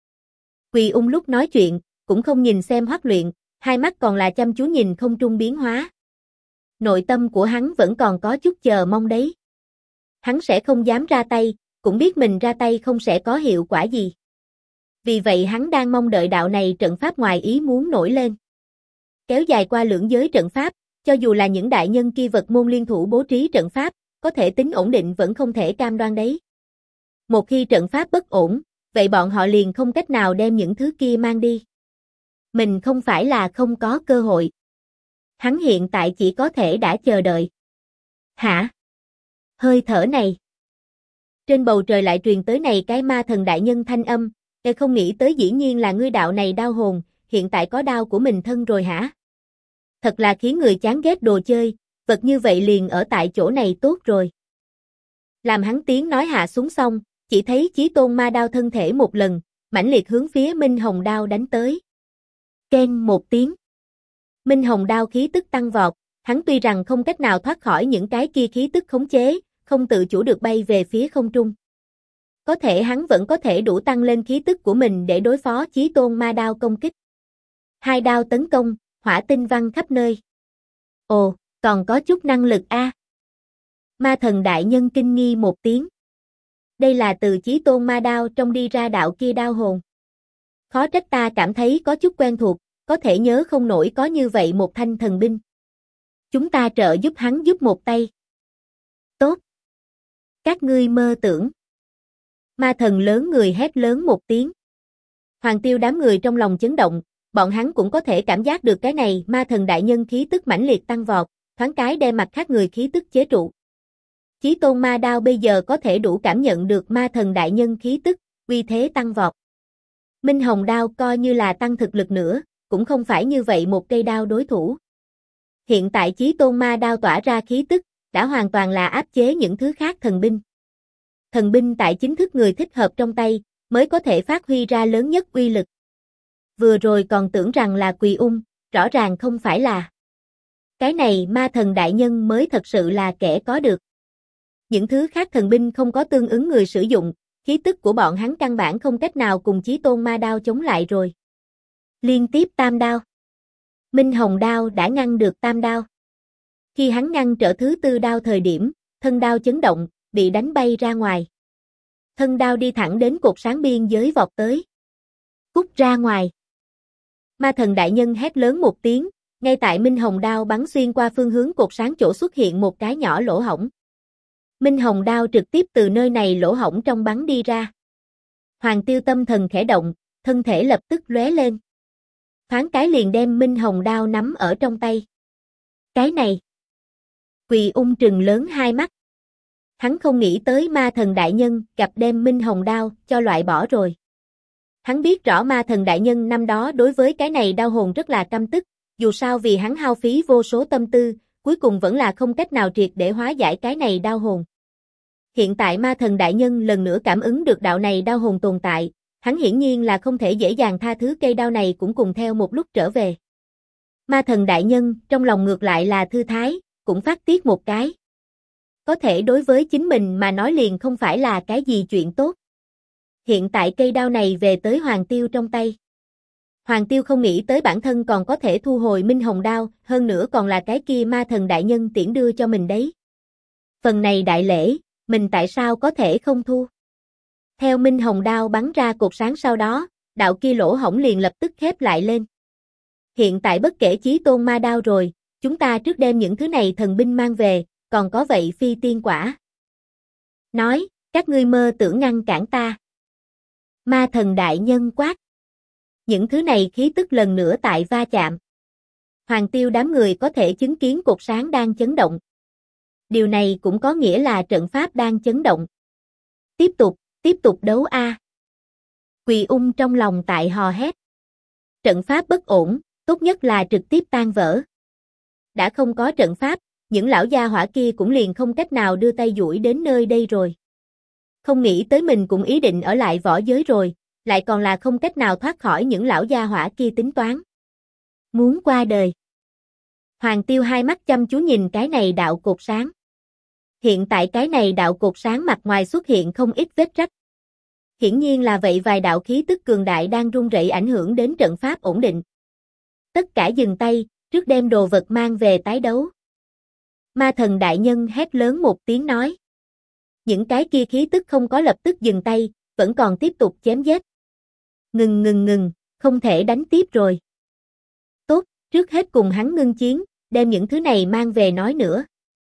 Quỳ Ung lúc nói chuyện, cũng không nhìn xem Hoắc Luyện, hai mắt còn là chăm chú nhìn không trung biến hóa. Nội tâm của hắn vẫn còn có chút chờ mong đấy. Hắn sẽ không dám ra tay, cũng biết mình ra tay không sẽ có hiệu quả gì. Vì vậy hắn đang mong đợi đạo này trận pháp ngoài ý muốn nổi lên. Kéo dài qua lưỡng giới trận pháp, cho dù là những đại nhân kia vật môn liên thủ bố trí trận pháp, có thể tính ổn định vẫn không thể cam đoan đấy. Một khi trận pháp bất ổn, vậy bọn họ liền không cách nào đem những thứ kia mang đi. Mình không phải là không có cơ hội. Hắn hiện tại chỉ có thể đã chờ đợi. Hả? Hơi thở này. Trên bầu trời lại truyền tới này cái ma thần đại nhân thanh âm, không nghĩ tới dĩ nhiên là ngươi đạo này đao hồn, hiện tại có đao của mình thân rồi hả? Thật là khiến người chán ghét đồ chơi, vật như vậy liền ở tại chỗ này tốt rồi. Làm hắn tiếng nói hạ xuống xong, chỉ thấy Chí Tôn ma đao thân thể một lần, mãnh liệt hướng phía Minh Hồng đao đánh tới. Keng một tiếng. Minh Hồng đao khí tức tăng vọt, hắn tuy rằng không cách nào thoát khỏi những cái kia khí tức khống chế, không tự chủ được bay về phía không trung. Có thể hắn vẫn có thể đủ tăng lên khí tức của mình để đối phó Chí Tôn ma đao công kích. Hai đao tấn công, hỏa tinh văng khắp nơi. Ồ, còn có chút năng lực a. Ma thần đại nhân kinh nghi một tiếng. Đây là từ Chí Tôn ma đao trong đi ra đạo kia đao hồn. Khó trách ta cảm thấy có chút quen thuộc, có thể nhớ không nổi có như vậy một thanh thần binh. Chúng ta trợ giúp hắn giúp một tay. Tốt. Các ngươi mơ tưởng. Ma thần lớn người hét lớn một tiếng. Hoàng Tiêu đám người trong lòng chấn động, bọn hắn cũng có thể cảm giác được cái này ma thần đại nhân khí tức mãnh liệt tăng vọt, thoáng cái đem mặt khác người khí tức chế trụ. Chí tôn ma đao bây giờ có thể đủ cảm nhận được ma thần đại nhân khí tức, uy thế tăng vọt. Minh hồng đao coi như là tăng thực lực nữa, cũng không phải như vậy một cây đao đối thủ. Hiện tại chí tôn ma đao tỏa ra khí tức, đã hoàn toàn là áp chế những thứ khác thần binh. Thần binh tại chính thức người thích hợp trong tay, mới có thể phát huy ra lớn nhất uy lực. Vừa rồi còn tưởng rằng là Quỳ Ung, rõ ràng không phải là. Cái này ma thần đại nhân mới thật sự là kẻ có được. Những thứ khác thần binh không có tương ứng người sử dụng, khí tức của bọn hắn căn bản không cách nào cùng chí tôn ma đao chống lại rồi. Liên tiếp tam đao. Minh hồng đao đã ngăn được tam đao. Khi hắn ngăn trở thứ tư đao thời điểm, thân đao chấn động, bị đánh bay ra ngoài. Thân đao đi thẳng đến cột sáng biên giới vọt tới. Cút ra ngoài. Ma thần đại nhân hét lớn một tiếng, ngay tại Minh hồng đao bắn xuyên qua phương hướng cột sáng chỗ xuất hiện một cái nhỏ lỗ hổng. Minh hồng đao trực tiếp từ nơi này lỗ hổng trong bắn đi ra. Hoàng Tiêu tâm thần khẽ động, thân thể lập tức lóe lên. Thoáng cái liền đem Minh hồng đao nắm ở trong tay. Cái này. Quỳ Ung trừng lớn hai mắt. Hắn không nghĩ tới ma thần đại nhân gặp đem Minh hồng đao cho loại bỏ rồi. Hắn biết rõ ma thần đại nhân năm đó đối với cái này đao hồn rất là căm tức, dù sao vì hắn hao phí vô số tâm tư, cuối cùng vẫn là không cách nào triệt để hóa giải cái này đao hồn. Hiện tại ma thần đại nhân lần nữa cảm ứng được đạo này đao hồn tồn tại, hắn hiển nhiên là không thể dễ dàng tha thứ cây đao này cũng cùng theo một lúc trở về. Ma thần đại nhân trong lòng ngược lại là thư thái, cũng phát tiết một cái. Có thể đối với chính mình mà nói liền không phải là cái gì chuyện tốt. Hiện tại cây đao này về tới Hoàng Tiêu trong tay. Hoàng Tiêu không nghĩ tới bản thân còn có thể thu hồi Minh hồng đao, hơn nữa còn là cái kia ma thần đại nhân tiễn đưa cho mình đấy. Phần này đại lễ, mình tại sao có thể không thu? Theo Minh hồng đao bắn ra cột sáng sau đó, đạo kia lỗ hổng liền lập tức khép lại lên. Hiện tại bất kể chí tôn ma đao rồi, chúng ta trước đem những thứ này thần binh mang về, còn có vậy phi tiên quả. Nói, các ngươi mơ tưởng ngăn cản ta. Ma thần đại nhân quát. Những thứ này khí tức lần nữa tại va chạm. Hoàng Tiêu đám người có thể chứng kiến cột sáng đang chấn động. Điều này cũng có nghĩa là trận pháp đang chấn động. Tiếp tục đấu a. Quỳ Ung trong lòng tại hò hét. Trận pháp bất ổn, tốt nhất là trực tiếp tan vỡ. Đã không có trận pháp, những lão gia hỏa kia cũng liền không cách nào đưa tay duỗi đến nơi đây rồi. Không nghĩ tới mình cũng ý định ở lại võ giới rồi, lại còn là không cách nào thoát khỏi những lão gia hỏa kia tính toán. Muốn qua đời. Hoàng Tiêu hai mắt chăm chú nhìn cái này đạo cột sáng. Hiện tại cái này đạo cột sáng mặt ngoài xuất hiện không ít vết rách. Hiển nhiên là vậy vài đạo khí tức cường đại đang rung rẩy ảnh hưởng đến trận pháp ổn định. Tất cả dừng tay, trước đem đồ vật mang về tái đấu. Ma thần đại nhân hét lớn một tiếng nói. Những cái kia khí tức không có lập tức dừng tay, vẫn còn tiếp tục chém giết. Ngừng, không thể đánh tiếp rồi. Tốt, trước hết cùng hắn ngưng chiến, đem những thứ này mang về nói nữa.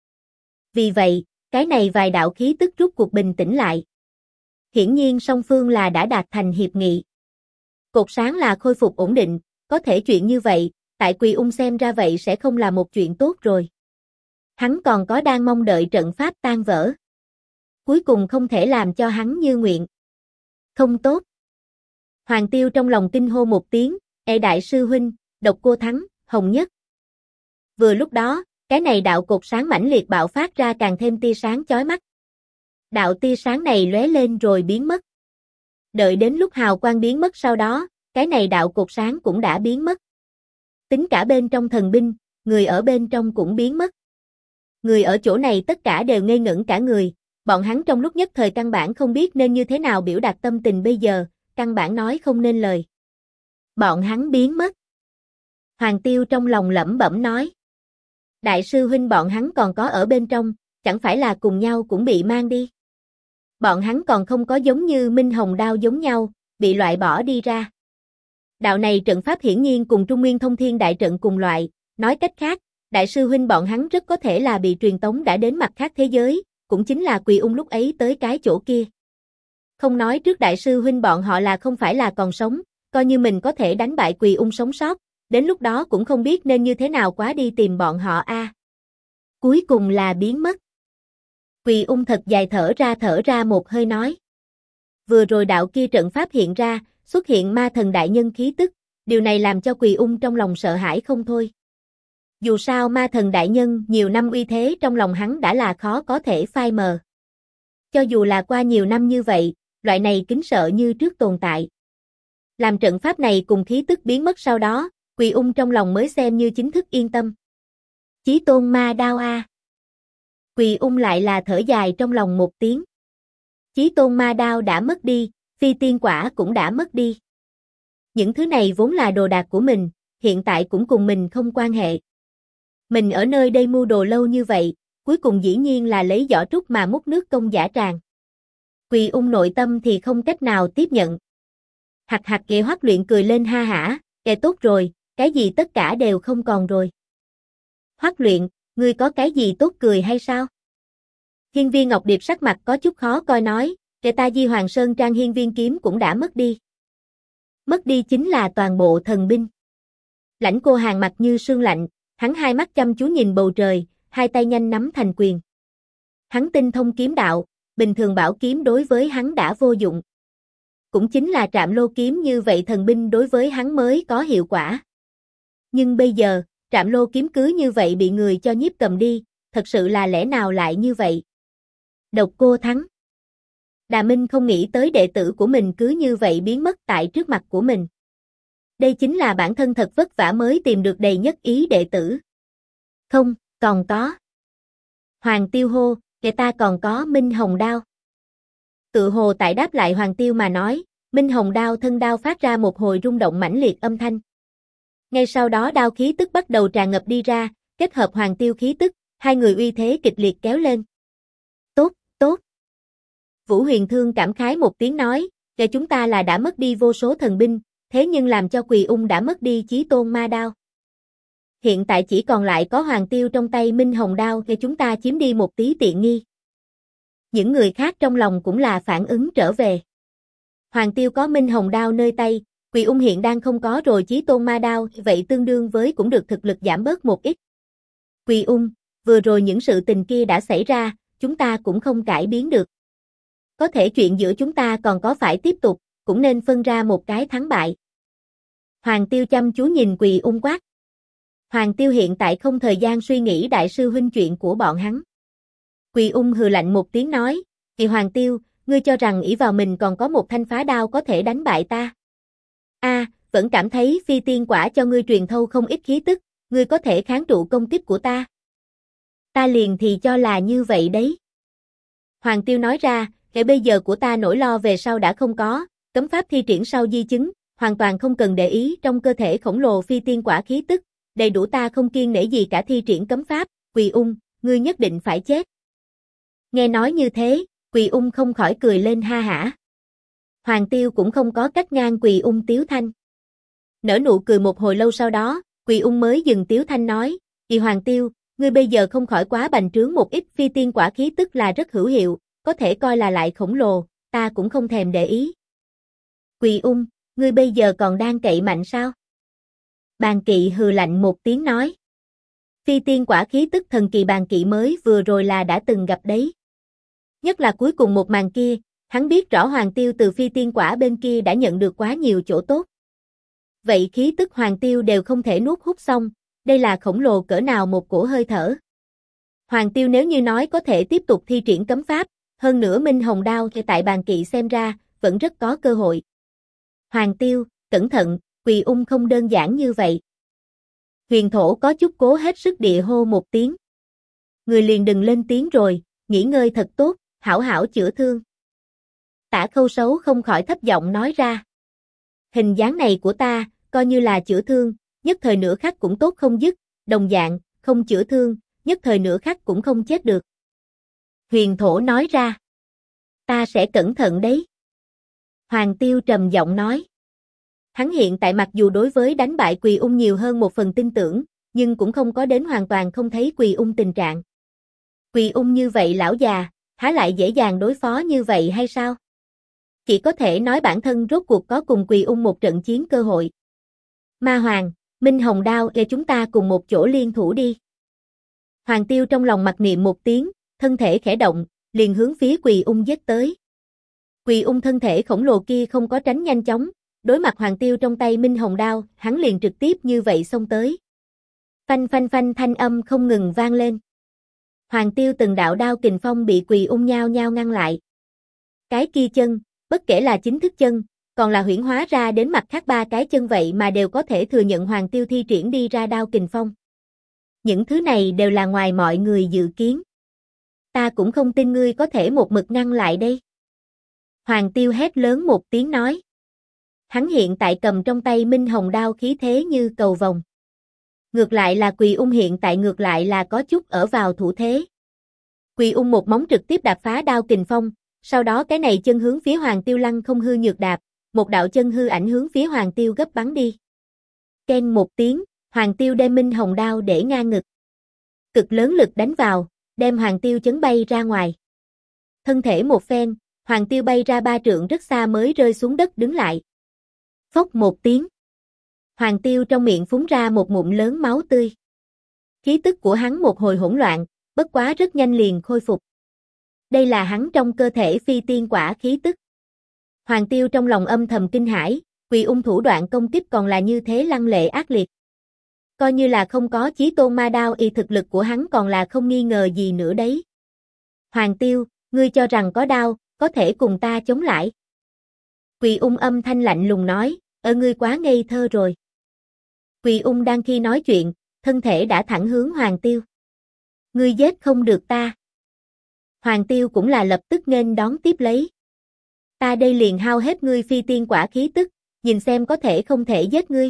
Vì vậy, cái này vài đạo khí tức rút cuộc bình tĩnh lại. Hiển nhiên song phương là đã đạt thành hiệp nghị. Cột sáng là khôi phục ổn định, có thể chuyện như vậy, tại Quỳ Ung xem ra vậy sẽ không là một chuyện tốt rồi. Hắn còn có đang mong đợi trận pháp tan vỡ. Cuối cùng không thể làm cho hắn như nguyện. Không tốt. Hoàng Tiêu trong lòng kinh hô một tiếng, đại sư huynh, Độc Cô thắng, Hồng Nhất. Vừa lúc đó, cái này đạo cột sáng mãnh liệt bạo phát ra càng thêm tia sáng chói mắt. Đạo tia sáng này lóe lên rồi biến mất. Đợi đến lúc hào quang biến mất sau đó, cái này đạo cột sáng cũng đã biến mất. Tính cả bên trong thần binh, người ở bên trong cũng biến mất. Người ở chỗ này tất cả đều ngây ngẩn cả người, bọn hắn trong lúc nhất thời căn bản không biết nên như thế nào biểu đạt tâm tình bây giờ, căn bản nói không nên lời. Bọn hắn biến mất. Hoàng Tiêu trong lòng lẩm bẩm nói. Đại sư huynh bọn hắn còn có ở bên trong, chẳng phải là cùng nhau cũng bị mang đi. Bọn hắn còn không có giống như Minh Hồng Đao giống nhau, bị loại bỏ đi ra. Đạo này trận pháp hiển nhiên cùng Trung Nguyên Thông Thiên Đại Trận cùng loại, nói cách khác, đại sư huynh bọn hắn rất có thể là bị truyền tống đã đến mặt khác thế giới, cũng chính là Quỳ Ung lúc ấy tới cái chỗ kia. Không nói trước đại sư huynh bọn họ là không phải là còn sống, coi như mình có thể đánh bại Quỳ Ung sống sót, đến lúc đó cũng không biết nên như thế nào quá đi tìm bọn họ a. Cuối cùng là biến mất. Quỳ Ung thật dài thở ra một hơi nói. Vừa rồi đạo kia trận pháp hiện ra, xuất hiện ma thần đại nhân khí tức, điều này làm cho Quỳ Ung trong lòng sợ hãi không thôi. Dù sao ma thần đại nhân nhiều năm uy thế trong lòng hắn đã là khó có thể phai mờ. Cho dù là qua nhiều năm như vậy, loại này kính sợ như trước tồn tại. Làm trận pháp này cùng khí tức biến mất sau đó, Quỳ Ung trong lòng mới xem như chính thức yên tâm. Chí tôn ma đao a. Quỳ Ung lại là thở dài trong lòng một tiếng. Chí tôn ma đao đã mất đi, phi tiên quả cũng đã mất đi. Những thứ này vốn là đồ đạc của mình, hiện tại cũng cùng mình không quan hệ. Mình ở nơi đây mưu đồ lâu như vậy, cuối cùng dĩ nhiên là lấy vỏ trúc mà múc nước công dã tràng. Quỳ Ung nội tâm thì không cách nào tiếp nhận. Hạc hạc ghệ Hoắc Luyện cười lên ha hả, tốt rồi, cái gì tất cả đều không còn rồi. Hoắc Luyện, ngươi có cái gì tốt cười hay sao? Hiên viên Ngọc Điệp sắc mặt có chút khó coi nói, ta Di Hoàng Sơn Trang hiên viên kiếm cũng đã mất đi. Mất đi chính là toàn bộ thần binh. Lãnh Cô Hàn mặt như sương lạnh, hắn hai mắt chăm chú nhìn bầu trời, hai tay nhanh nắm thành quyền. Hắn tinh thông kiếm đạo, bình thường bảo kiếm đối với hắn đã vô dụng. Cũng chính là Trạm Lô kiếm như vậy thần binh đối với hắn mới có hiệu quả. Nhưng bây giờ, Trạm Lô kiếm cứ như vậy bị người cho nhiếp cầm đi, thật sự là lẽ nào lại như vậy? Độc Cô thắng. Đà Minh không nghĩ tới đệ tử của mình cứ như vậy biến mất tại trước mặt của mình. Đây chính là bản thân thật vất vả mới tìm được đầy nhất ý đệ tử. Không, còn có. Hoàng Tiêu hô, ta còn có Minh Hồng Đao. Tự hồ tại đáp lại Hoàng Tiêu mà nói, Minh Hồng Đao thân đao phát ra một hồi rung động mãnh liệt âm thanh. Ngay sau đó đao khí tức bắt đầu tràn ngập đi ra, kết hợp Hoàng Tiêu khí tức, hai người uy thế kịch liệt kéo lên. Tốt, tốt. Vũ Huyền Thương cảm khái một tiếng nói, chúng ta là đã mất đi vô số thần binh, thế nhưng làm cho Quỳ Ung đã mất đi chí tôn ma đao. Hiện tại chỉ còn lại có Hoàng Tiêu trong tay Minh Hồng Đao thì chúng ta chiếm đi một tí tiện nghi. Những người khác trong lòng cũng là phản ứng trở về. Hoàng Tiêu có Minh Hồng Đao nơi tay, Quỳ Ung hiện đang không có rồi chí tôn ma đao, vậy tương đương với cũng được thực lực giảm bớt một ít. Quỳ Ung, vừa rồi những sự tình kia đã xảy ra, chúng ta cũng không cải biến được. Có thể chuyện giữa chúng ta còn có phải tiếp tục, cũng nên phân ra một cái thắng bại. Hoàng Tiêu chăm chú nhìn Quỳ Ung quát. Hoàng Tiêu hiện tại không thời gian suy nghĩ đại sư huynh chuyện của bọn hắn. Quỳ Ung hừ lạnh một tiếng nói, Hoàng Tiêu, ngươi cho rằng ỷ vào mình còn có một thanh phá đao có thể đánh bại ta. Vẫn cảm thấy phi tiên quả cho ngươi truyền thâu không ít khí tức, ngươi có thể kháng trụ công kích của ta. Ta liền thì cho là như vậy đấy. Hoàng Tiêu nói ra, bây giờ của ta nỗi lo về sau đã không có, cấm pháp thi triển sau di chứng, hoàn toàn không cần để ý trong cơ thể khổng lồ phi tiên quả khí tức, đầy đủ ta không kiêng nể gì cả thi triển cấm pháp, Quỳ Ung, ngươi nhất định phải chết. Nghe nói như thế, Quỳ Ung không khỏi cười lên ha hả. Hoàng Tiêu cũng không có cách ngang Quỳ Ung tiếu thanh. Nở nụ cười một hồi lâu sau đó, Quỳ Ung mới dừng tiếu thanh nói, Hoàng Tiêu, ngươi bây giờ không khỏi quá bành trướng một ít phi tiên quả khí tức là rất hữu hiệu, có thể coi là lại khổng lồ, ta cũng không thèm để ý. Quỳ Ung, ngươi bây giờ còn đang cậy mạnh sao? Bàn Kỵ hừ lạnh một tiếng nói. Phi tiên quả khí tức thần kỳ Bàn Kỵ mới vừa rồi là đã từng gặp đấy. Nhất là cuối cùng một màn kia, hắn biết rõ Hoàng Tiêu từ phi tiên quả bên kia đã nhận được quá nhiều chỗ tốt. Vậy khí tức Hoàng Tiêu đều không thể nuốt hút xong, đây là khổng lồ cỡ nào một cổ hơi thở. Hoàng Tiêu nếu như nói có thể tiếp tục thi triển cấm pháp, hơn nữa Minh Hồng Đao thì tại Bàn Kỵ xem ra, vẫn rất có cơ hội. Hoàng Tiêu, cẩn thận, Quỳ Ung không đơn giản như vậy. Huyền Thổ có chút cố hết sức địa hô một tiếng. Người liền đừng lên tiếng rồi, nghỉ ngơi thật tốt, hảo hảo chữa thương. Tả Khâu Sấu không khỏi thấp giọng nói ra. Hình dáng này của ta, coi như là chữa thương, nhất thời nửa khắc cũng tốt không dứt, đồng dạng, không chữa thương, nhất thời nửa khắc cũng không chết được. Huyền Thổ nói ra. Ta sẽ cẩn thận đấy. Hoàng Tiêu trầm giọng nói. Hắn hiện tại mặc dù đối với đánh bại Quỳ Ung nhiều hơn một phần tin tưởng, nhưng cũng không có đến hoàn toàn không thấy Quỳ Ung tình trạng. Quỳ Ung như vậy lão già, há lại dễ dàng đối phó như vậy hay sao? Chỉ có thể nói bản thân rốt cuộc có cùng Quỳ Ung một trận chiến cơ hội. Ma Hoàng, Minh Hồng Đao, chúng ta cùng một chỗ liên thủ đi. Hoàng Tiêu trong lòng mặc niệm một tiếng, thân thể khẽ động, liền hướng phía Quỳ Ung giết tới. Quỳ Ung thân thể khổng lồ kia không có tránh nhanh chóng, đối mặt Hoàng Tiêu trong tay Minh Hồng Đao, hắn liền trực tiếp như vậy xông tới. Phanh phanh phanh thanh âm không ngừng vang lên. Hoàng Tiêu từng đạo đao kình phong bị Quỳ Ung nhao nhao ngăn lại. Cái kia chân, bất kể là chính thức chân, còn là huyễn hóa ra đến mặt khác ba cái chân vậy mà đều có thể thừa nhận Hoàng Tiêu thi triển đi ra đao kình phong. Những thứ này đều là ngoài mọi người dự kiến. Ta cũng không tin ngươi có thể một mực ngăn lại đây. Hoàng Tiêu hét lớn một tiếng nói. Hắn hiện tại cầm trong tay Minh Hồng Đao khí thế như cầu vồng. Ngược lại là Quỳ Ung hiện tại ngược lại là có chút ở vào thủ thế. Quỳ Ung một móng trực tiếp đạp phá đao kình phong, sau đó cái này chân hướng phía Hoàng Tiêu lăng không hư nhược đạp, một đạo chân hư ảnh hướng phía Hoàng Tiêu gấp bắn đi. Keng một tiếng, Hoàng Tiêu đem Minh Hồng Đao để ngang ngực. Cực lớn lực đánh vào, đem Hoàng Tiêu chấn bay ra ngoài. Thân thể một phen, Hoàng Tiêu bay ra 3 trượng rất xa mới rơi xuống đất đứng lại. Phốc một tiếng. Hoàng Tiêu trong miệng phúng ra một ngụm lớn máu tươi. Khí tức của hắn một hồi hỗn loạn, bất quá rất nhanh liền khôi phục. Đây là hắn trong cơ thể phi tiên quả khí tức. Hoàng Tiêu trong lòng âm thầm kinh hãi, Quỳ Ung thủ đoạn công kích còn là như thế lăng lệ ác liệt. Coi như là không có Chí Tôn Ma Đao y thực lực của hắn còn là không nghi ngờ gì nữa đấy. Hoàng Tiêu, ngươi cho rằng có đao, có thể cùng ta chống lại. Quỳ Ung âm thanh lạnh lùng nói, ngươi quá ngây thơ rồi. Quỳ Ung đang khi nói chuyện, thân thể đã thẳng hướng Hoàng Tiêu. Ngươi giết không được ta. Hoàng Tiêu cũng là lập tức nghênh đón tiếp lấy. Ta đây liền hao hết ngươi phi tiên quả khí tức, nhìn xem có thể không thể giết ngươi.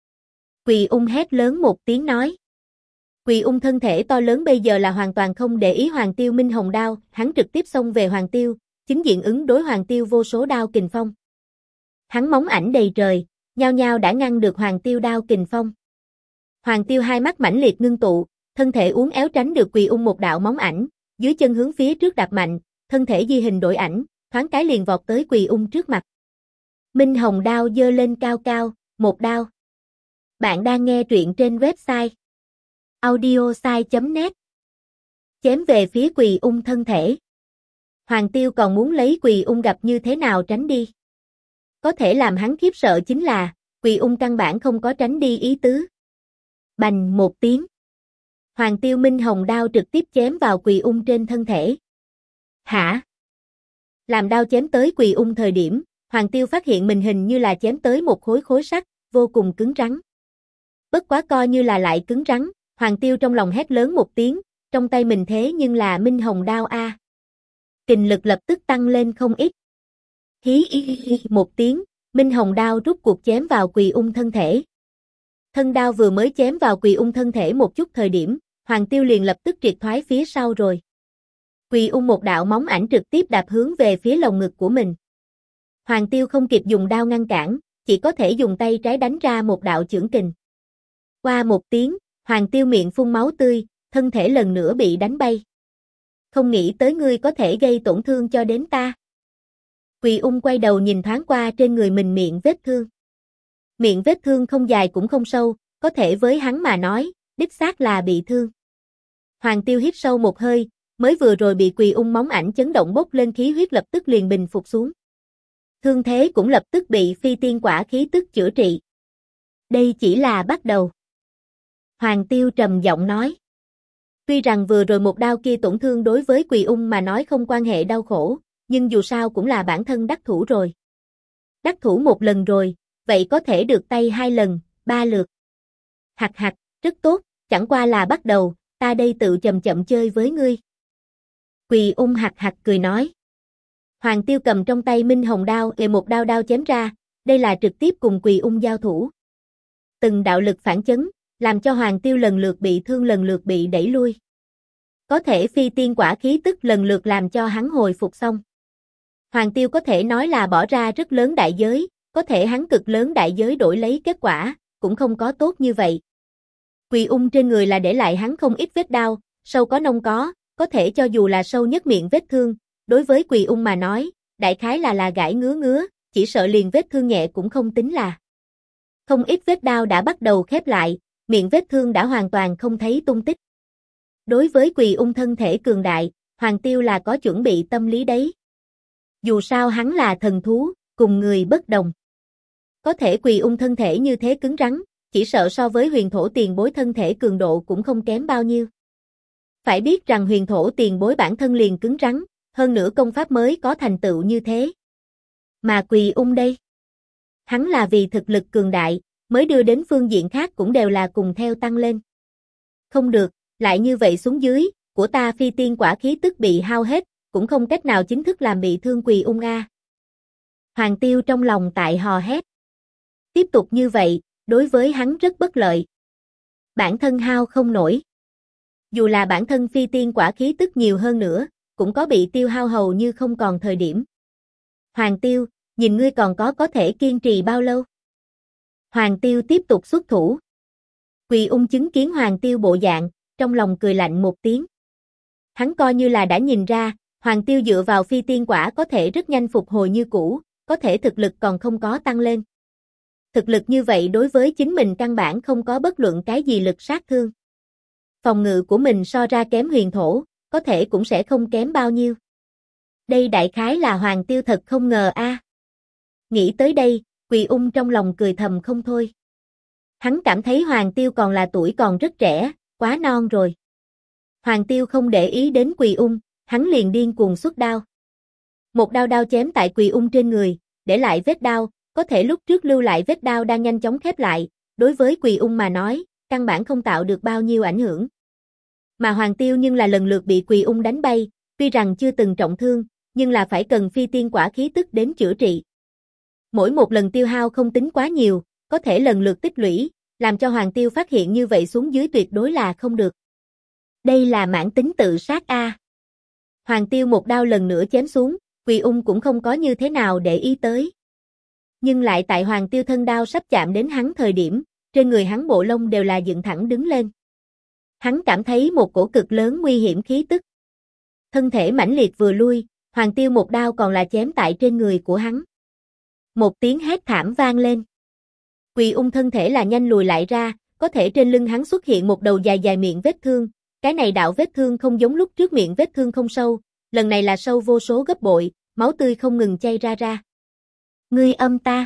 Quỳ Ung hét lớn một tiếng nói. Quỳ Ung thân thể to lớn bây giờ là hoàn toàn không để ý Hoàng Tiêu Minh Hồng Đao, hắn trực tiếp xông về Hoàng Tiêu, chính diện ứng đối Hoàng Tiêu vô số đao kình phong. Hắn móng ảnh đầy trời, nhao nhao đã ngăn được Hoàng Tiêu đao kình phong. Hoàng Tiêu hai mắt mãnh liệt ngưng tụ, thân thể uốn éo tránh được Quỳ Ung một đạo móng ảnh, dưới chân hướng phía trước đạp mạnh, thân thể di hình đổi ảnh, thoáng cái liền vọt tới Quỳ Ung trước mặt. Minh Hồng Đao giơ lên cao cao, một đao. Bạn đang nghe truyện trên website audiosai.net. Chém về phía Quỳ Ung thân thể. Hoàng Tiêu còn muốn lấy Quỳ Ung gặp như thế nào tránh đi. Có thể làm hắn khiếp sợ chính là, Quỳ Ung căn bản không có tránh đi ý tứ. Bành một tiếng. Hoàng Tiêu Minh Hồng Đao trực tiếp chém vào Quỳ Ung trên thân thể. Hả? Làm đao chém tới Quỳ Ung thời điểm, Hoàng Tiêu phát hiện mình hình như là chém tới một khối sắt, vô cùng cứng rắn. Bất quá coi như là lại cứng rắn, Hoàng Tiêu trong lòng hét lớn một tiếng, trong tay mình thế nhưng là Minh Hồng Đao a. Kình lực lập tức tăng lên không ít. Hí một tiếng, Minh Hồng Đao rút cuộc chém vào Quỳ Ung thân thể. Thân đao vừa mới chém vào Quỳ Ung thân thể một chút thời điểm, Hoàng Tiêu liền lập tức triệt thoái phía sau rồi. Quỳ Ung một đạo móng ảnh trực tiếp đạp hướng về phía lồng ngực của mình. Hoàng Tiêu không kịp dùng đao ngăn cản, chỉ có thể dùng tay trái đánh ra một đạo chưởng kình. Qua một tiếng, Hoàng Tiêu miệng phun máu tươi, thân thể lần nữa bị đánh bay. Không nghĩ tới ngươi có thể gây tổn thương cho đến ta. Quỳ Ung quay đầu nhìn thoáng qua trên người mình miệng vết thương. Miệng vết thương không dài cũng không sâu, có thể với hắn mà nói, đích xác là bị thương. Hoàng Tiêu hít sâu một hơi, mới vừa rồi bị Quỳ Ung móng ảnh chấn động bốc lên khí huyết lập tức liền bình phục xuống. Thương thế cũng lập tức bị phi tiên quả khí tức chữa trị. Đây chỉ là bắt đầu. Hoàng Tiêu trầm giọng nói. Tuy rằng vừa rồi một đao kia tổn thương đối với Quỳ Ung mà nói không quan hệ đau khổ, nhưng dù sao cũng là bản thân đắc thủ rồi. Đắc thủ một lần rồi, vậy có thể được tay 2 lần, 3 lượt. Hạc hạc, rất tốt, chẳng qua là bắt đầu, ta đây tự chậm chậm chơi với ngươi. Quỳ Ung hạc hạc cười nói. Hoàng Tiêu cầm trong tay Minh Hồng Đao một đao đao chém ra, đây là trực tiếp cùng Quỳ Ung giao thủ. Từng đạo lực phản chấn, làm cho Hoàng Tiêu lần lượt bị thương lần lượt bị đẩy lui. Có thể phi tiên quả khí tức lần lượt làm cho hắn hồi phục xong. Hoàng Tiêu có thể nói là bỏ ra rất lớn đại giới, có thể hắn cực lớn đại giới đổi lấy kết quả, cũng không có tốt như vậy. Quỳ ung trên người là để lại hắn không ít vết đau, sâu có nông có thể cho dù là sâu nhất miệng vết thương, đối với Quỳ ung mà nói, đại khái là gãi ngứa, chỉ sợ liền vết thương nhẹ cũng không tính là. Không ít vết đau đã bắt đầu khép lại, miệng vết thương đã hoàn toàn không thấy tung tích. Đối với Quỳ ung thân thể cường đại, Hoàng Tiêu là có chuẩn bị tâm lý đấy. Dù sao hắn là thần thú, cùng người bất đồng. Có thể Quỳ ung thân thể như thế cứng rắn, chỉ sợ so với huyền thổ tiền bối thân thể cường độ cũng không kém bao nhiêu. Phải biết rằng huyền thổ tiền bối bản thân liền cứng rắn, hơn nữa công pháp mới có thành tựu như thế. Mà Quỳ ung đây, hắn là vì thực lực cường đại, mới đưa đến phương diện khác cũng đều là cùng theo tăng lên. Không được, lại như vậy xuống dưới, của ta phi tiên quả khí tức bị hao hết, cũng không cách nào chính thức làm bị thương Quỳ ung a. Hoàng Tiêu trong lòng tại hò hét. Tiếp tục như vậy, đối với hắn rất bất lợi. Bản thân hao không nổi. Dù là bản thân phi tiên quả khí tức nhiều hơn nữa, cũng có bị tiêu hao hầu như không còn thời điểm. Hoàng Tiêu, nhìn ngươi còn có thể kiên trì bao lâu? Hoàng Tiêu tiếp tục xuất thủ. Quỳ ung chứng kiến Hoàng Tiêu bộ dạng, trong lòng cười lạnh một tiếng. Hắn coi như là đã nhìn ra, Hoàng Tiêu dựa vào phi tiên quả có thể rất nhanh phục hồi như cũ, có thể thực lực còn không có tăng lên. Thực lực như vậy đối với chính mình căn bản không có bất luận cái gì lực sát thương. Phòng ngự của mình so ra kém huyền thổ, có thể cũng sẽ không kém bao nhiêu. Đây đại khái là Hoàng Tiêu thật không ngờ a. Nghĩ tới đây, Quỳ ung trong lòng cười thầm không thôi. Hắn cảm thấy Hoàng Tiêu còn là tuổi còn rất trẻ, quá non rồi. Hoàng Tiêu không để ý đến Quỳ ung, hắn liền điên cuồng xuất đao. Một đao chém tại Quỳ ung trên người, để lại vết đao, có thể lúc trước lưu lại vết đao đang nhanh chóng khép lại, đối với Quỳ ung mà nói, căn bản không tạo được bao nhiêu ảnh hưởng. Mà Hoàng Tiêu nhưng là lần lượt bị Quỳ ung đánh bay, tuy rằng chưa từng trọng thương, nhưng là phải cần phi tiên quả khí tức đến chữa trị. Mỗi một lần tiêu hao không tính quá nhiều, có thể lần lượt tích lũy, làm cho Hoàng Tiêu phát hiện như vậy xuống dưới tuyệt đối là không được. Đây là mãn tính tự sát a. Hoàng Tiêu một đao lần nữa chém xuống, Quỳ ung cũng không có như thế nào để ý tới. Nhưng lại tại Hoàng Tiêu thân đao sắp chạm đến hắn thời điểm, trên người hắn bộ lông đều là dựng thẳng đứng lên. Hắn cảm thấy một cổ cực lớn nguy hiểm khí tức. Thân thể mãnh liệt vừa lui, Hoàng Tiêu một đao còn là chém tại trên người của hắn. Một tiếng hét thảm vang lên. Quỳ ung thân thể là nhanh lùi lại ra, có thể trên lưng hắn xuất hiện một đầu dài miệng vết thương, cái này đạo vết thương không giống lúc trước miệng vết thương không sâu, lần này là sâu vô số gấp bội, máu tươi không ngừng chảy ra. Ngươi âm ta.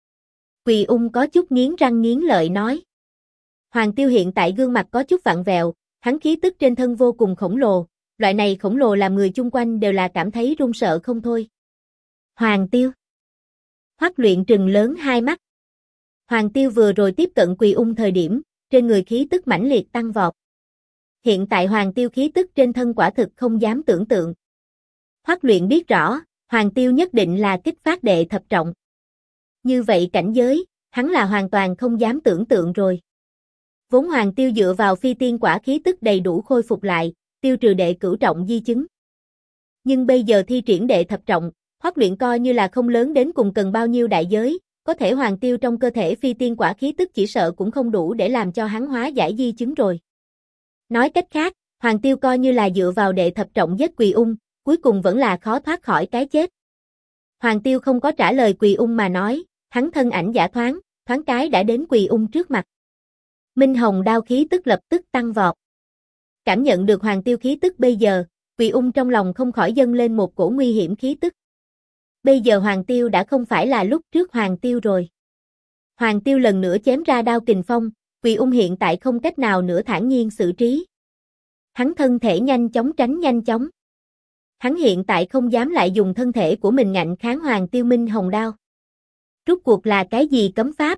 Quỳ ung có chút nghiến răng nghiến lợi nói. Hoàng Tiêu hiện tại gương mặt có chút vặn vẹo, hắn khí tức trên thân vô cùng khổng lồ, loại này khổng lồ làm người chung quanh đều là cảm thấy run sợ không thôi. Hoàng Tiêu. Hoắc Luyện trừng lớn hai mắt. Hoàng Tiêu vừa rồi tiếp cận Quỳ ung thời điểm, trên người khí tức mãnh liệt tăng vọt. Hiện tại Hoàng Tiêu khí tức trên thân quả thực không dám tưởng tượng. Hoắc Luyện biết rõ, Hoàng Tiêu nhất định là kích phát đệ thập trọng. Như vậy cảnh giới, hắn là hoàn toàn không dám tưởng tượng rồi. Vốn Hoàng Tiêu dựa vào phi tiên quả khí tức đầy đủ khôi phục lại, tiêu trừ đệ cửu trọng di chứng. Nhưng bây giờ thi triển đệ thập trọng, Hoắc Luyện coi như là không lớn đến cùng cần bao nhiêu đại giới, có thể Hoàng Tiêu trong cơ thể phi tiên quả khí tức chỉ sợ cũng không đủ để làm cho hắn hóa giải di chứng rồi. Nói cách khác, Hoàng Tiêu coi như là dựa vào đệ thập trọng giết Quỳ ung, cuối cùng vẫn là khó thoát khỏi cái chết. Hoàng Tiêu không có trả lời Quỳ ung mà nói, hắn thân ảnh giả thoáng cái đã đến Quỳ ung trước mặt. Minh hồng đao khí tức lập tức tăng vọt. Cảm nhận được Hoàng Tiêu khí tức bây giờ, Quỳ ung trong lòng không khỏi dâng lên một cổ nguy hiểm khí tức. Bây giờ Hoàng Tiêu đã không phải là lúc trước Hoàng Tiêu rồi. Hoàng Tiêu lần nữa chém ra đao kình phong, Quỳ ung hiện tại không cách nào nữa thản nhiên xử trí. Hắn thân thể nhanh chóng. Hắn hiện tại không dám lại dùng thân thể của mình ngạnh kháng Hoàng Tiêu minh hồng đao. Rốt cuộc là cái gì cấm pháp?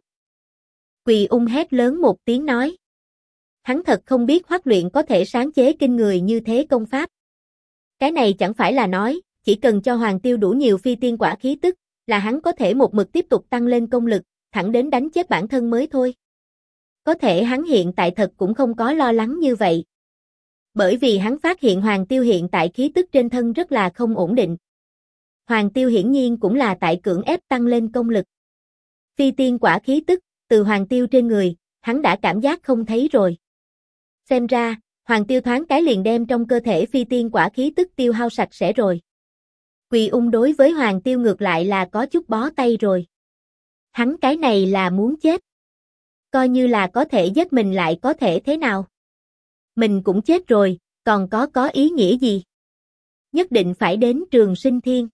Quỳ ung hét lớn một tiếng nói. Hắn thật không biết Hoắc Luyện có thể sáng chế kinh người như thế công pháp. Cái này chẳng phải là nói, chỉ cần cho Hoàng Tiêu đủ nhiều phi tiên quả khí tức, là hắn có thể một mực tiếp tục tăng lên công lực, thẳng đến đánh chết bản thân mới thôi. Có thể hắn hiện tại thật cũng không có lo lắng như vậy. Bởi vì hắn phát hiện Hoàng Tiêu hiện tại khí tức trên thân rất là không ổn định. Hoàng Tiêu hiển nhiên cũng là tại cưỡng ép tăng lên công lực. Phi tiên quả khí tức, từ Hoàng Tiêu trên người, hắn đã cảm giác không thấy rồi. Xem ra, Hoàng Tiêu thoáng cái liền đem trong cơ thể phi tiên quả khí tức tiêu hao sạch sẽ rồi. Quỳ ung đối với Hoàng Tiêu ngược lại là có chút bó tay rồi. Hắn cái này là muốn chết. Coi như là có thể giết mình lại có thể thế nào? Mình cũng chết rồi, còn có ý nghĩa gì? Nhất định phải đến Trường Sinh Thiên.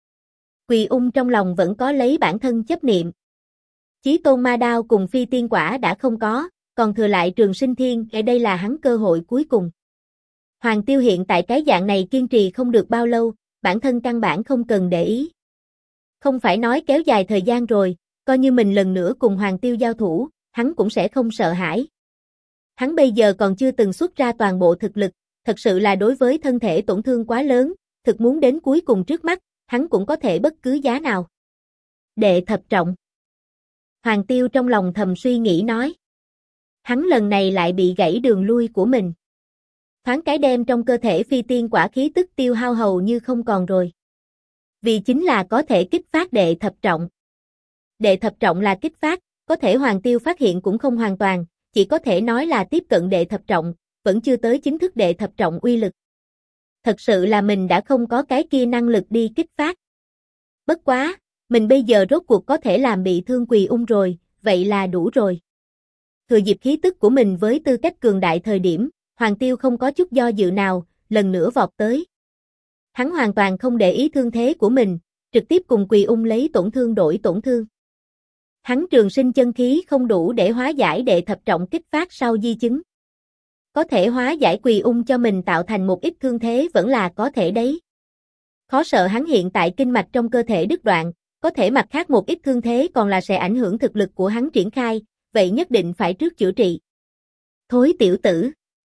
Quỳ ung trong lòng vẫn có lấy bản thân chấp niệm. Chí tôn ma đao cùng phi tiên quả đã không có, còn thừa lại Trường Sinh Thiên, đây là hắn cơ hội cuối cùng. Hoàng Tiêu hiện tại cái dạng này kiên trì không được bao lâu, bản thân căn bản không cần để ý. Không phải nói kéo dài thời gian rồi, coi như mình lần nữa cùng Hoàng Tiêu giao thủ, hắn cũng sẽ không sợ hãi. Hắn bây giờ còn chưa từng xuất ra toàn bộ thực lực, thật sự là đối với thân thể tổn thương quá lớn, thực muốn đến cuối cùng trước mắt, hắn cũng có thể bất cứ giá nào. Đệ thập trọng. Hoàng Tiêu trong lòng thầm suy nghĩ nói. Hắn lần này lại bị gãy đường lui của mình. Thoáng cái đem trong cơ thể phi tiên quả khí tức tiêu hao hầu như không còn rồi. Vì chính là có thể kích phát đệ thập trọng. Đệ thập trọng là kích phát, có thể Hoàng Tiêu phát hiện cũng không hoàn toàn, chỉ có thể nói là tiếp cận đệ thập trọng, vẫn chưa tới chính thức đệ thập trọng uy lực. Thật sự là mình đã không có cái kia năng lực đi kích phát. Bất quá, mình bây giờ rốt cuộc có thể làm bị thương Quỳ ung rồi, vậy là đủ rồi. Thừa dịp khí tức của mình với tư cách cường đại thời điểm, Hoàng Tiêu không có chút do dự nào, lần nữa vọt tới. Hắn hoàn toàn không để ý thương thế của mình, trực tiếp cùng Quỳ ung lấy tổn thương đổi tổn thương. Hắn trường sinh chân khí không đủ để hóa giải đệ thập trọng kích phát sau di chứng. Có thể hóa giải Quỳ ung cho mình tạo thành một ít thương thế vẫn là có thể đấy. Khó sợ hắn hiện tại kinh mạch trong cơ thể đứt đoạn, có thể mặt khác một ít thương thế còn là sẽ ảnh hưởng thực lực của hắn triển khai, vậy nhất định phải trước chữa trị. Thối tiểu tử.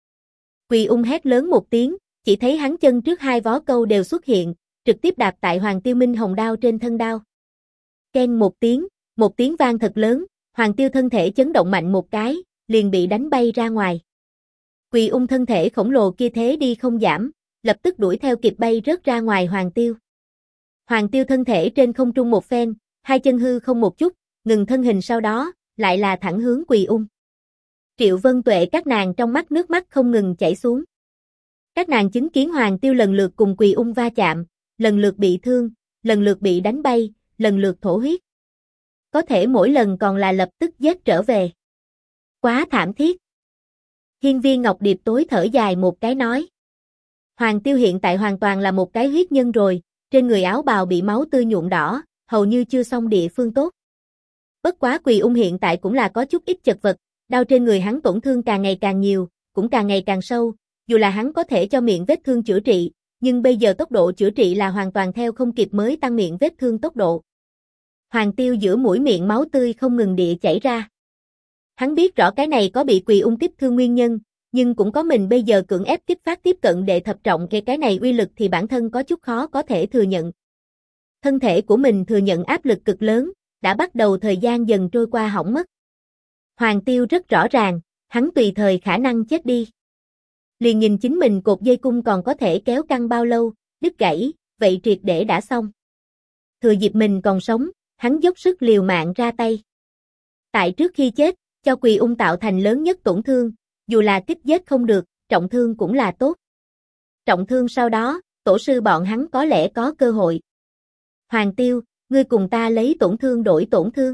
Quỳ ung hét lớn một tiếng, chỉ thấy hắn chân trước hai vó câu đều xuất hiện, trực tiếp đạp tại Hoàng Tiêu Minh hồng đao trên thân đao. Keng một tiếng vang thật lớn, Hoàng Tiêu thân thể chấn động mạnh một cái, liền bị đánh bay ra ngoài. Quỳ ung thân thể khổng lồ kia thế đi không giảm, lập tức đuổi theo kịp bay rớt ra ngoài Hoàng Tiêu. Hoàng Tiêu thân thể trên không trung một phen, hai chân hư không một chút, ngừng thân hình sau đó, lại là thẳng hướng Quỳ ung. Triệu Vân Tuệ các nàng trong mắt nước mắt không ngừng chảy xuống. Các nàng chứng kiến Hoàng Tiêu lần lượt cùng Quỳ ung va chạm, lần lượt bị thương, lần lượt bị đánh bay, lần lượt thổ huyết. Có thể mỗi lần còn là lập tức giết trở về. Quá thảm thiết. Hiên Viên Ngọc Điệp tối thở dài một cái nói. Hoàng Tiêu hiện tại hoàn toàn là một cái huyết nhân rồi, trên người áo bào bị máu tươi nhuộm đỏ, hầu như chưa xong địa phương tốt. Bất quá Quỳ ung hiện tại cũng là có chút ít chật vật, đau trên người hắn tổn thương càng ngày càng nhiều, cũng càng ngày càng sâu, dù là hắn có thể cho miệng vết thương chữa trị, nhưng bây giờ tốc độ chữa trị là hoàn toàn theo không kịp mới tăng miệng vết thương tốc độ. Hoàng Tiêu giữa mũi miệng máu tươi không ngừng địa chảy ra. Hắn biết rõ cái này có bị Quỳ ung tiếp thương nguyên nhân, nhưng cũng có mình bây giờ cưỡng ép kích phát tiếp cận đệ thập trọng cái này uy lực thì bản thân có chút khó có thể thừa nhận. Thân thể của mình thừa nhận áp lực cực lớn, đã bắt đầu thời gian dần trôi qua hỏng mất. Hoàng Tiêu rất rõ ràng, hắn tùy thời khả năng chết đi. Liền nhìn chính mình cột dây cung còn có thể kéo căng bao lâu, đứt gãy, vậy triệt để đã xong. Thừa dịp mình còn sống, hắn dốc sức liều mạng ra tay. Tại trước khi chết, cho Quỳ ung tạo thành lớn nhất tổn thương, dù là kích giết không được, trọng thương cũng là tốt. Trọng thương sau đó, tổ sư bọn hắn có lẽ có cơ hội. Hoàng Tiêu, ngươi cùng ta lấy tổn thương đổi tổn thương.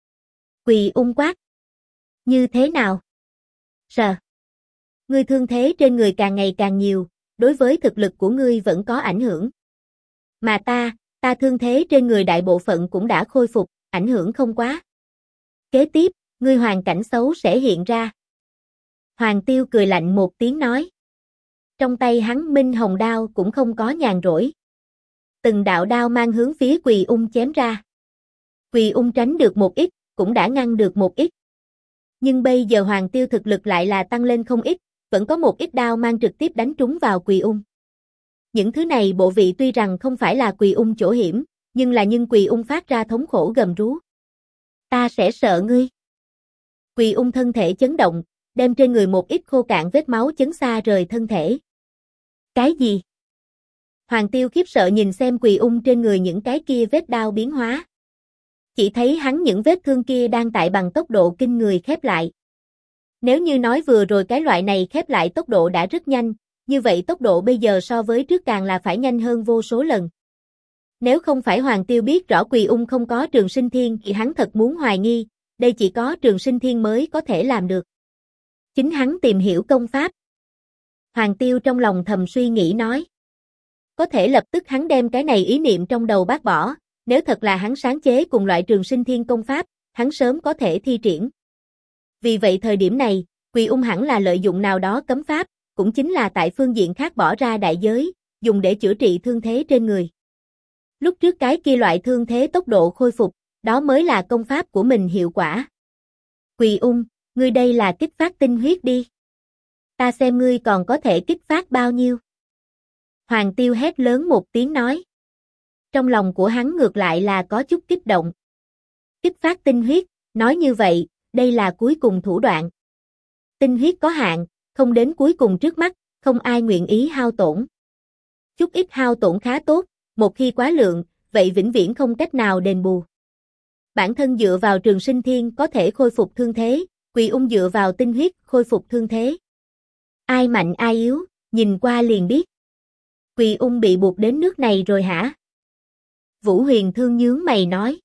Quỳ ung quát. Như thế nào? Sờ. Ngươi thương thế trên người càng ngày càng nhiều, đối với thực lực của ngươi vẫn có ảnh hưởng. Mà ta thương thế trên người đại bộ phận cũng đã khôi phục, ảnh hưởng không quá. Kế tiếp, ngươi hoàn cảnh xấu sẽ hiện ra. Hoàng Tiêu cười lạnh một tiếng nói. Trong tay hắn minh hồng đao cũng không có nhàn rỗi. Từng đạo đao mang hướng phía Quỳ ung chém ra. Quỳ ung tránh được một ít, cũng đã ngăn được một ít. Nhưng bây giờ Hoàng Tiêu thực lực lại là tăng lên không ít, vẫn có một ít đao mang trực tiếp đánh trúng vào Quỳ ung. Những thứ này bộ vị tuy rằng không phải là Quỳ ung chỗ hiểm, nhưng Quỳ ung phát ra thống khổ gầm rú. Ta sẽ sợ ngươi. Quỳ ung thân thể chấn động, đem trên người một ít khô cạn vết máu chấn xa rời thân thể. Cái gì? Hoàng Tiêu khiếp sợ nhìn xem Quỳ ung trên người những cái kia vết đao biến hóa. Chỉ thấy hắn những vết thương kia đang tại bằng tốc độ kinh người khép lại. Nếu như nói vừa rồi cái loại này khép lại tốc độ đã rất nhanh, như vậy tốc độ bây giờ so với trước càng là phải nhanh hơn vô số lần. Nếu không phải Hoàng Tiêu biết rõ Quỳ Ung không có Trường Sinh Thiên thì hắn thật muốn hoài nghi, đây chỉ có Trường Sinh Thiên mới có thể làm được. Chính hắn tìm hiểu công pháp. Hoàng Tiêu trong lòng thầm suy nghĩ nói. Có thể lập tức hắn đem cái này ý niệm trong đầu bác bỏ, nếu thật là hắn sáng chế cùng loại Trường Sinh Thiên công pháp, hắn sớm có thể thi triển. Vì vậy thời điểm này, Quỳ Ung hẳn là lợi dụng nào đó cấm pháp, cũng chính là tại phương diện khác bỏ ra đại giới, dùng để chữa trị thương thế trên người. Lúc trước cái kia loại thương thế tốc độ khôi phục, đó mới là công pháp của mình hiệu quả. Quỳ Ung, ngươi đây là kích phát tinh huyết đi. Ta xem ngươi còn có thể kích phát bao nhiêu. Hoàng Tiêu hét lớn một tiếng nói. Trong lòng của hắn ngược lại là có chút kích động. Kích phát tinh huyết, nói như vậy, đây là cuối cùng thủ đoạn. Tinh huyết có hạn, không đến cuối cùng trước mắt, không ai nguyện ý hao tổn. Chút ít hao tổn khá tốt, một khi quá lượng, vậy vĩnh viễn không cách nào đền bù. Bản thân dựa vào Trường Sinh Thiên có thể khôi phục thương thế, Quỳ Ung dựa vào tinh huyết khôi phục thương thế. Ai mạnh ai yếu, nhìn qua liền biết. Quỳ Ung bị buộc đến nước này rồi hả? Vũ Huyền Thương nhướng mày nói.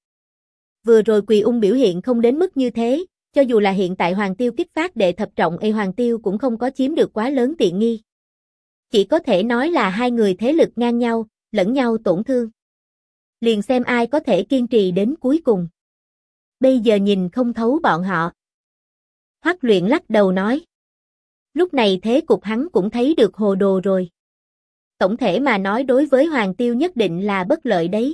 Vừa rồi Quỳ Ung biểu hiện không đến mức như thế, cho dù là hiện tại Hoàng Tiêu kích phát đệ thập trọng Hoàng Tiêu cũng không có chiếm được quá lớn tiện nghi. Chỉ có thể nói là hai người thế lực ngang nhau, lẫn nhau tổn thương. Liền xem ai có thể kiên trì đến cuối cùng. Bây giờ nhìn không thấu bọn họ. Hoắc Luyện lắc đầu nói. Lúc này thế cục hắn cũng thấy được hồ đồ rồi. Tổng thể mà nói đối với Hoàng Tiêu nhất định là bất lợi đấy.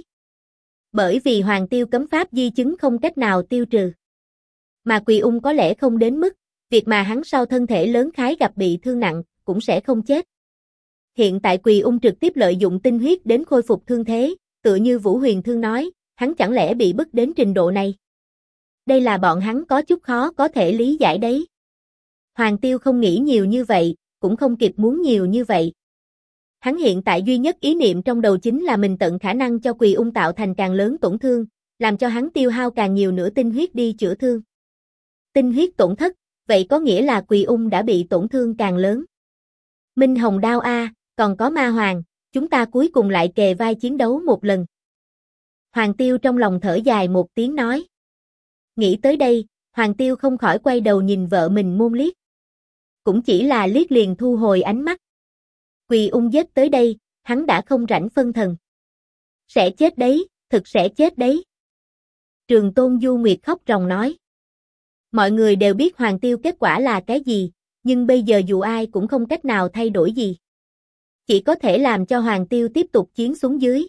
Bởi vì Hoàng Tiêu cấm pháp di chứng không cách nào tiêu trừ. Mà Quỳ Ung có lẽ không đến mức, việc mà hắn sau thân thể lớn khái gặp bị thương nặng, cũng sẽ không chết. Hiện tại Quỳ Ung trực tiếp lợi dụng tinh huyết đến khôi phục thương thế, tựa như Vũ Huyền Thương nói, hắn chẳng lẽ bị bức đến trình độ này. Đây là bọn hắn có chút khó có thể lý giải đấy. Hoàng Tiêu không nghĩ nhiều như vậy, cũng không kịp muốn nhiều như vậy. Hắn hiện tại duy nhất ý niệm trong đầu chính là mình tận khả năng cho Quỳ Ung tạo thành càng lớn tổn thương, làm cho hắn tiêu hao càng nhiều nữa tinh huyết đi chữa thương. Tinh huyết tổn thất, vậy có nghĩa là Quỳ Ung đã bị tổn thương càng lớn. Minh Hồng Đao a, còn có Ma Hoàng, chúng ta cuối cùng lại kề vai chiến đấu một lần. Hoàng Tiêu trong lòng thở dài một tiếng nói. Nghĩ tới đây, Hoàng Tiêu không khỏi quay đầu nhìn vợ mình Môn liếc. Cũng chỉ là liếc liền thu hồi ánh mắt. Quỳ Ung giết tới đây, hắn đã không rảnh phân thần. Sẽ chết đấy, thực sẽ chết đấy. Trường Tôn Du Nguyệt khóc ròng nói. Mọi người đều biết Hoàng Tiêu kết quả là cái gì, nhưng bây giờ dù ai cũng không cách nào thay đổi gì. Chỉ có thể làm cho Hoàng Tiêu tiếp tục chiến xuống dưới.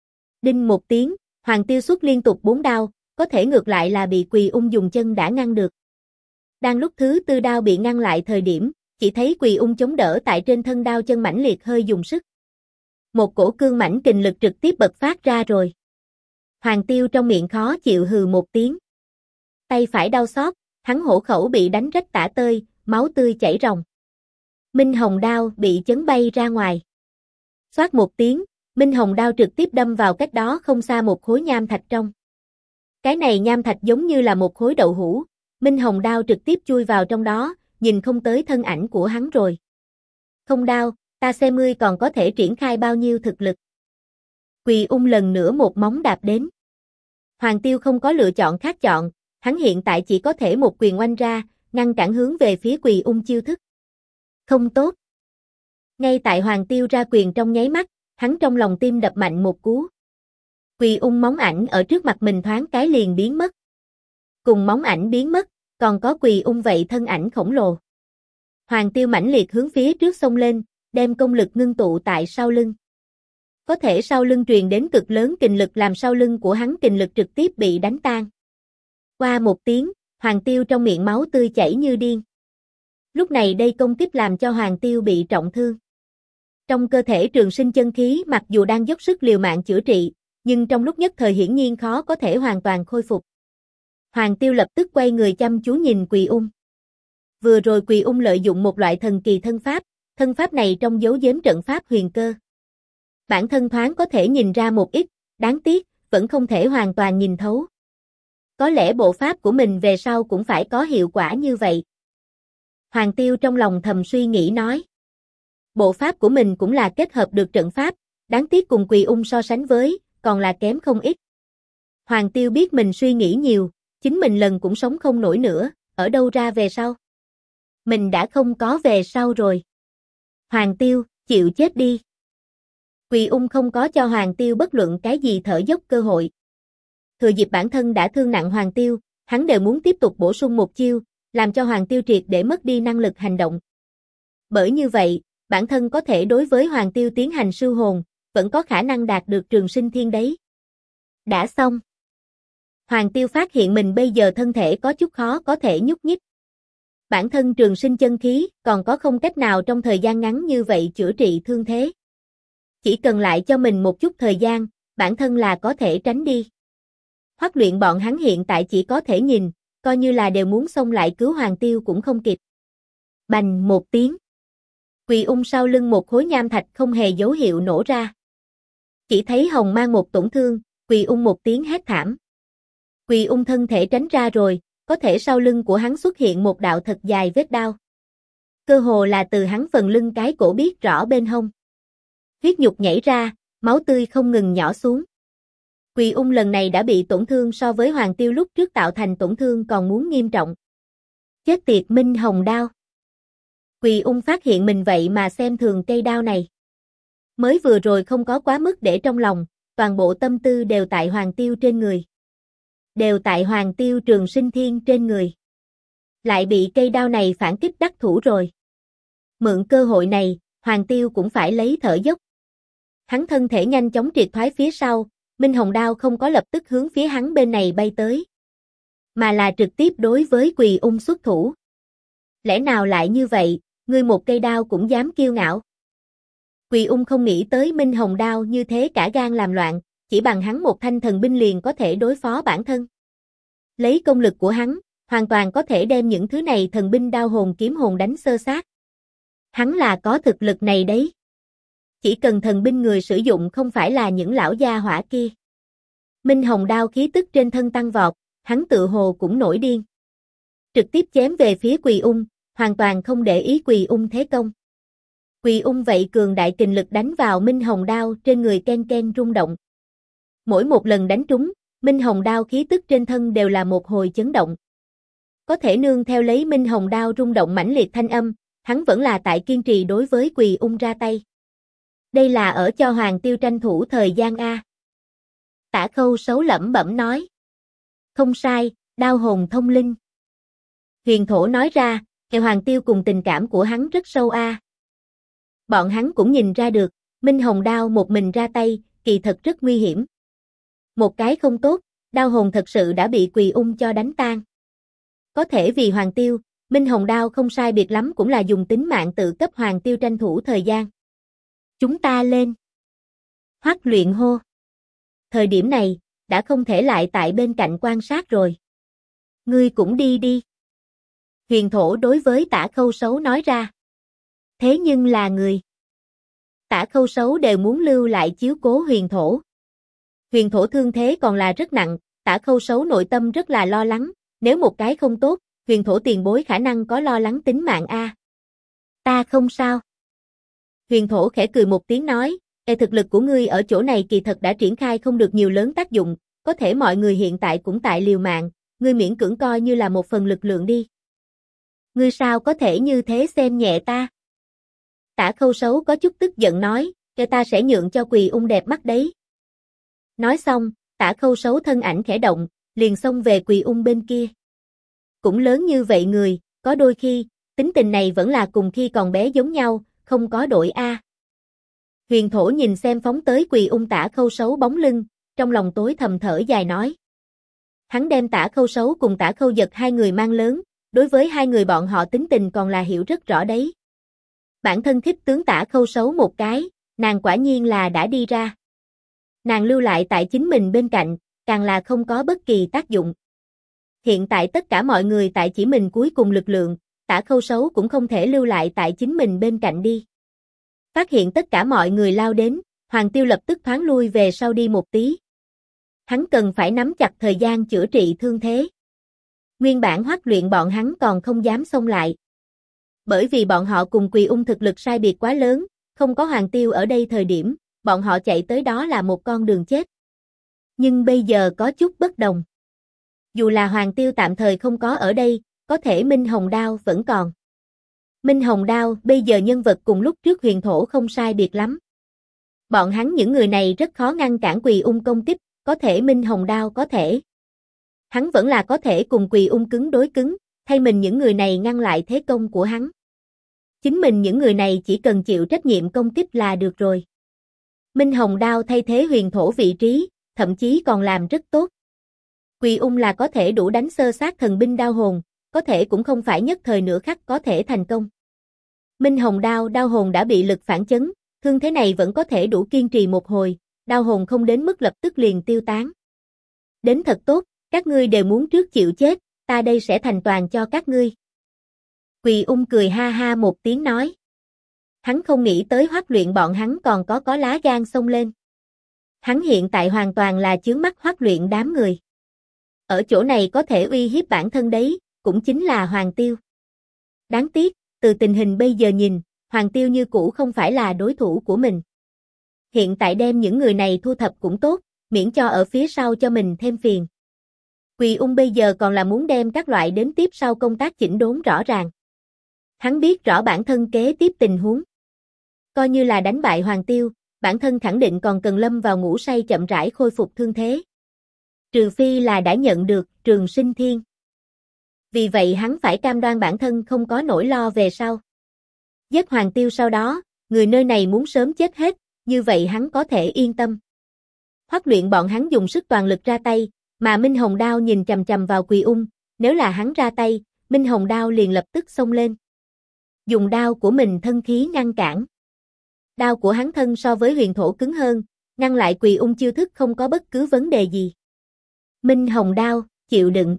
Đinh một tiếng, Hoàng Tiêu xuất liên tục 4 đao, có thể ngược lại là bị Quỳ Ung dùng chân đã ngăn được. Đang lúc thứ tư đao bị ngăn lại thời điểm, chỉ thấy Quỳ Ung chống đỡ tại trên thân đao chân mãnh liệt hơi dùng sức. Một cổ cương mãnh kình lực trực tiếp bật phát ra rồi. Hoàng Tiêu trong miệng khó chịu hừ một tiếng. Tay phải đau xót, hắn hổ khẩu bị đánh rách tả tơi, máu tươi chảy ròng. Minh Hồng Đao bị chấn bay ra ngoài. Xoát một tiếng, Minh Hồng Đao trực tiếp đâm vào cách đó không xa một khối nham thạch trong. Cái này nham thạch giống như là một khối đậu hũ, Minh Hồng Đao trực tiếp chui vào trong đó, nhìn không tới thân ảnh của hắn rồi. Không đao, ta xem ngươi còn có thể triển khai bao nhiêu thực lực. Quỳ Ung lần nữa một móng đạp đến. Hoàng Tiêu không có lựa chọn khác chọn, hắn hiện tại chỉ có thể một quyền oanh ra, ngăn cản hướng về phía Quỳ Ung chiêu thức. Không tốt. Ngay tại Hoàng Tiêu ra quyền trong nháy mắt, hắn trong lòng tim đập mạnh một cú. Quỳ Ung móng ảnh ở trước mặt mình thoáng cái liền biến mất. Cùng móng ảnh biến mất, còn có Quỳ Ung vậy thân ảnh khổng lồ. Hoàng Tiêu mãnh liệt hướng phía trước xông lên, đem công lực ngưng tụ tại sau lưng. Có thể sau lưng truyền đến cực lớn kình lực làm sau lưng của hắn kình lực trực tiếp bị đánh tan. Qua một tiếng, Hoàng Tiêu trong miệng máu tươi chảy như điên. Lúc này đây công kích làm cho Hoàng Tiêu bị trọng thương. Trong cơ thể trường sinh chân khí mặc dù đang dốc sức liều mạng chữa trị, nhưng trong lúc nhất thời hiển nhiên khó có thể hoàn toàn khôi phục. Hoàng Tiêu lập tức quay người chăm chú nhìn Quỳ Ung. Vừa rồi Quỳ Ung lợi dụng một loại thần kỳ thân pháp này trong giấu giếm trận pháp huyền cơ. Bản thân thoáng có thể nhìn ra một ít, đáng tiếc, vẫn không thể hoàn toàn nhìn thấu. Có lẽ bộ pháp của mình về sau cũng phải có hiệu quả như vậy. Hoàng Tiêu trong lòng thầm suy nghĩ nói. Bộ pháp của mình cũng là kết hợp được trận pháp, đáng tiếc cùng Quỳ Ung so sánh với, còn là kém không ít. Hoàng Tiêu biết mình suy nghĩ nhiều, chính mình lần cũng sống không nổi nữa, ở đâu ra về sau. Mình đã không có về sau rồi. Hoàng Tiêu, chịu chết đi. Quỳ Ung không có cho Hoàng Tiêu bất luận cái gì thở dốc cơ hội. Thừa dịp bản thân đã thương nặng Hoàng Tiêu, hắn đều muốn tiếp tục bổ sung một chiêu, làm cho Hoàng Tiêu triệt để mất đi năng lực hành động. Bởi như vậy, bản thân có thể đối với Hoàng Tiêu tiến hành sưu hồn, vẫn có khả năng đạt được trường sinh thiên đấy. Đã xong. Hoàng Tiêu phát hiện mình bây giờ thân thể có chút khó có thể nhúc nhích. Bản thân trường sinh chân khí còn có không cách nào trong thời gian ngắn như vậy chữa trị thương thế. Chỉ cần lại cho mình một chút thời gian, bản thân là có thể tránh đi. Hoắc Luyện bọn hắn hiện tại chỉ có thể nhìn, coi như là đều muốn xông lại cứu Hoàng Tiêu cũng không kịp. Bành một tiếng. Quỳ Ung sau lưng một khối nham thạch không hề dấu hiệu nổ ra. Chỉ thấy hồng mang một tổn thương, Quỳ Ung một tiếng hét thảm. Quỳ Ung thân thể tránh ra rồi, có thể sau lưng của hắn xuất hiện một đạo thật dài vết đao. Cơ hồ là từ hắn phần lưng cái cổ biết rõ bên hông. Huyết nhục nhảy ra, máu tươi không ngừng nhỏ xuống. Quỳ Ung lần này đã bị tổn thương so với Hoàng Tiêu lúc trước tạo thành tổn thương còn muốn nghiêm trọng. Chết tiệt Minh Hồng đao. Quỳ Ung phát hiện mình vậy mà xem thường cây đao này. Mới vừa rồi không có quá mức để trong lòng, toàn bộ tâm tư đều tại Hoàng Tiêu trên người. Đều tại Hoàng Tiêu trường sinh thiên trên người. Lại bị cây đao này phản kích đắc thủ rồi. Mượn cơ hội này, Hoàng Tiêu cũng phải lấy thở dốc. Hắn thân thể nhanh chóng triệt thoái phía sau, Minh Hồng đao không có lập tức hướng phía hắn bên này bay tới. Mà là trực tiếp đối với Quỳ Ung xuất thủ. Lẽ nào lại như vậy, ngươi một cây đao cũng dám kiêu ngạo. Quỳ Ung không nghĩ tới Minh Hồng đao như thế cả gan làm loạn, chỉ bằng hắn một thanh thần binh liền có thể đối phó bản thân. Lấy công lực của hắn, hoàn toàn có thể đem những thứ này thần binh đao hồn kiếm hồn đánh xơ xác. Hắn là có thực lực này đấy. Chỉ cần thần binh người sử dụng không phải là những lão gia hỏa kia. Minh Hồng đao khí tức trên thân tăng vọt, hắn tự hồ cũng nổi điên. Trực tiếp chém về phía Quỳ Ung, hoàn toàn không để ý Quỳ Ung thế công. Quỳ Ung vậy cường đại kình lực đánh vào Minh Hồng đao trên người ken ken rung động. Mỗi một lần đánh trúng, Minh Hồng đao khí tức trên thân đều là một hồi chấn động. Có thể nương theo lấy Minh Hồng đao rung động mãnh liệt thanh âm, hắn vẫn là tại kiên trì đối với Quỳ Ung ra tay. Đây là ở cho Hoàng Tiêu tranh thủ thời gian a. Tả Khâu Sấu lẩm bẩm nói. Không sai, đao hồn thông linh. Huyền Thổ nói ra, kẻ Hoàng Tiêu cùng tình cảm của hắn rất sâu a. Bọn hắn cũng nhìn ra được, Minh Hồng đao một mình ra tay, kỳ thật rất nguy hiểm. Một cái không tốt, đao hồn thật sự đã bị Quỳ Ung cho đánh tan. Có thể vì Hoàng Tiêu, Minh Hồng đao không sai biệt lắm cũng là dùng tính mạng tự cấp Hoàng Tiêu tranh thủ thời gian. Chúng ta lên. Hoắc Luyện hô. Thời điểm này, đã không thể lại tại bên cạnh quan sát rồi. Ngươi cũng đi đi. Huyền Thổ đối với Tả Khâu Sấu nói ra. Thế nhưng là người. Tả Khâu Sấu đều muốn lưu lại chiếu cố Huyền Thổ. Huyền Thổ thương thế còn là rất nặng, Tả Khâu Sấu nội tâm rất là lo lắng, nếu một cái không tốt, Huyền Thổ tiền bối khả năng có lo lắng tính mạng a. Ta không sao. Huyền Thổ khẽ cười một tiếng nói, thực lực của ngươi ở chỗ này kỳ thật đã triển khai không được nhiều lớn tác dụng, có thể mọi người hiện tại cũng tại liều mạng, ngươi miễn cưỡng coi như là một phần lực lượng đi. Ngươi sao có thể như thế xem nhẹ ta? Tả Khâu Sấu có chút tức giận nói, ta sẽ nhượng cho Quỳ Ung đẹp mắt đấy. Nói xong, Tả Khâu Sấu thân ảnh khẽ động, liền xông về Quỳ Ung bên kia. Cũng lớn như vậy người, có đôi khi, tính tình này vẫn là cùng khi còn bé giống nhau, không có đổi a. Huyền Thổ nhìn xem phóng tới Quỳ Ung Tả Khâu Sấu bóng lưng, trong lòng tối thầm thở dài nói. Hắn đem Tả Khâu Sấu cùng Tả Khâu Dật hai người mang lớn, đối với hai người bọn họ tính tình còn là hiểu rất rõ đấy. Bản thân thích tướng Tả Khâu Sấu một cái, nàng quả nhiên là đã đi ra. Nàng lưu lại tại chính mình bên cạnh, càng là không có bất kỳ tác dụng. Hiện tại tất cả mọi người tại chỉ mình cuối cùng lực lượng, Tả Khâu Sấu cũng không thể lưu lại tại chính mình bên cạnh đi. Phát hiện tất cả mọi người lao đến, Hoàng Tiêu lập tức thoáng lui về sau đi một tí. Hắn cần phải nắm chặt thời gian chữa trị thương thế. Nguyên bản Hoắc Luyện bọn hắn còn không dám xông lại. Bởi vì bọn họ cùng Quỳ Ung thực lực sai biệt quá lớn, không có Hoàng Tiêu ở đây thời điểm, bọn họ chạy tới đó là một con đường chết. Nhưng bây giờ có chút bất đồng. Dù là Hoàng Tiêu tạm thời không có ở đây, có thể Minh Hồng Đao vẫn còn. Minh Hồng Đao bây giờ nhân vật cùng lúc trước Huyền Thổ không sai biệt lắm. Bọn hắn những người này rất khó ngăn cản Quỳ Ung công kích, có thể Minh Hồng Đao có thể. Hắn vẫn là có thể cùng Quỳ Ung cứng đối cứng, thay mình những người này ngăn lại thế công của hắn. Chính mình những người này chỉ cần chịu trách nhiệm công kích là được rồi. Minh Hồng Đao thay thế Huyền Thổ vị trí, thậm chí còn làm rất tốt. Quỳ Ung là có thể đủ đánh sơ sát thần binh đao hồn, có thể cũng không phải nhất thời nửa khắc có thể thành công. Minh Hồng đao hồn đã bị lực phản chấn, thương thế này vẫn có thể đủ kiên trì một hồi, đao hồn không đến mức lập tức liền tiêu tán. Đến thật tốt, các ngươi đều muốn trước chịu chết, ta đây sẽ thành toàn cho các ngươi. Quỳ Ung cười ha ha một tiếng nói. Hắn không nghĩ tới Hoắc Luyện bọn hắn còn có lá gan xông lên. Hắn hiện tại hoàn toàn là chướng mắt Hoắc Luyện đám người. Ở chỗ này có thể uy hiếp bản thân đấy, cũng chính là Hoàng Tiêu. Đáng tiếc, từ tình hình bây giờ nhìn, Hoàng Tiêu như cũ không phải là đối thủ của mình. Hiện tại đem những người này thu thập cũng tốt, miễn cho ở phía sau cho mình thêm phiền. Quỳ Ung bây giờ còn là muốn đem các loại đến tiếp sau công tác chỉnh đốn rõ ràng. Hắn biết rõ bản thân kế tiếp tình huống. Coi như là đánh bại Hoàng Tiêu, bản thân khẳng định còn cần lâm vào ngủ say chậm rãi khôi phục thương thế. Trừ phi là đã nhận được Trường Sinh Thiên. Vì vậy hắn phải cam đoan bản thân không có nỗi lo về sau. Giết Hoàng Tiêu sau đó, người nơi này muốn sớm chết hết, như vậy hắn có thể yên tâm. Hoắc Luyện bọn hắn dùng sức toàn lực ra tay, mà Minh Hồng Đao nhìn chằm chằm vào Quỳ Ung, nếu là hắn ra tay, Minh Hồng Đao liền lập tức xông lên. Dùng đao của mình thân khí ngăn cản. Đao của hắn thân so với Huyền Thổ cứng hơn, ngăn lại Quỳ Ung chiêu thức không có bất cứ vấn đề gì. Minh Hồng Đao, chịu đựng.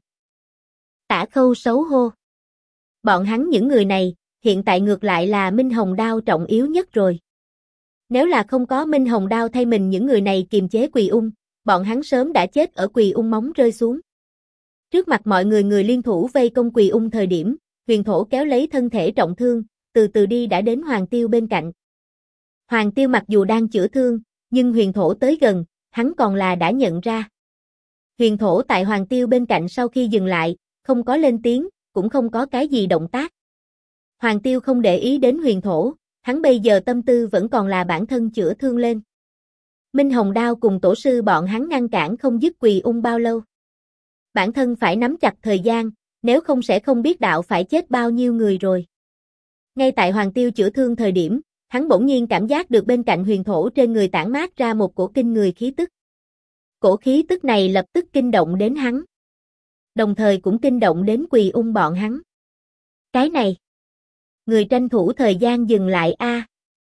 Tả Khâu xấu hô. Bọn hắn những người này, hiện tại ngược lại là Minh Hồng Đao trọng yếu nhất rồi. Nếu là không có Minh Hồng Đao thay mình những người này kiềm chế Quỳ Ung, bọn hắn sớm đã chết ở Quỳ Ung móng rơi xuống. Trước mặt mọi người người liên thủ vây công Quỳ Ung thời điểm, Huyền Thổ kéo lấy thân thể trọng thương, từ từ đi đã đến Hoàng Tiêu bên cạnh. Hoàng Tiêu mặc dù đang chữa thương, nhưng Huyền Thổ tới gần, hắn còn là đã nhận ra. Huyền Thổ tại Hoàng Tiêu bên cạnh sau khi dừng lại, không có lên tiếng, cũng không có cái gì động tác. Hoàng Tiêu không để ý đến Huyền Thổ, hắn bây giờ tâm tư vẫn còn là bản thân chữa thương lên. Minh Hồng Đao cùng tổ sư bọn hắn ngăn cản không dứt Quỳ Ung bao lâu. Bản thân phải nắm chặt thời gian, nếu không sẽ không biết đạo phải chết bao nhiêu người rồi. Ngay tại Hoàng Tiêu chữa thương thời điểm, hắn bỗng nhiên cảm giác được bên cạnh Huyền Thổ trên người tản mát ra một cổ kinh người khí tức. Cổ khí tức này lập tức kinh động đến hắn. Đồng thời cũng kinh động đến Quỳ Ung bọn hắn. Cái này, người tranh thủ thời gian dừng lại a.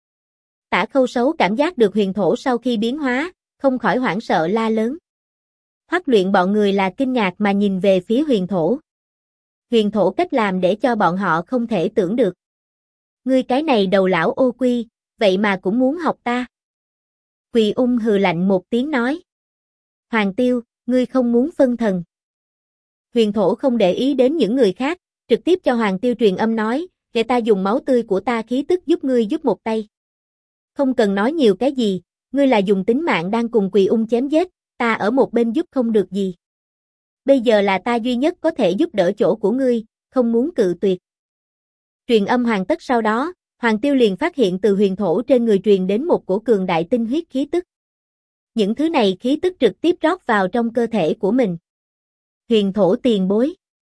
Tả Khâu xấu cảm giác được Huyền Thổ sau khi biến hóa, không khỏi hoảng sợ la lớn. Hoắc Luyện bọn người là kinh ngạc mà nhìn về phía Huyền Thổ. Huyền Thổ cách làm để cho bọn họ không thể tưởng được. Ngươi cái này đầu lão ô quy, vậy mà cũng muốn học ta. Quỳ Ung hừ lạnh một tiếng nói. Hoàng Tiêu, ngươi không muốn phân thần. Huyền Thổ không để ý đến những người khác, trực tiếp cho Hoàng Tiêu truyền âm nói, để ta dùng máu tươi của ta khí tức giúp ngươi giúp một tay. Không cần nói nhiều cái gì, ngươi là dùng tính mạng đang cùng Quỳ Ung chém giết, ta ở một bên giúp không được gì. Bây giờ là ta duy nhất có thể giúp đỡ chỗ của ngươi, không muốn cự tuyệt. Truyền âm hoàn tất sau đó, Hoàng Tiêu liền phát hiện từ Huyền Thổ trên người truyền đến một cổ cường đại tinh huyết khí tức. Những thứ này khí tức trực tiếp rót vào trong cơ thể của mình. Huyền Thổ tiền bối.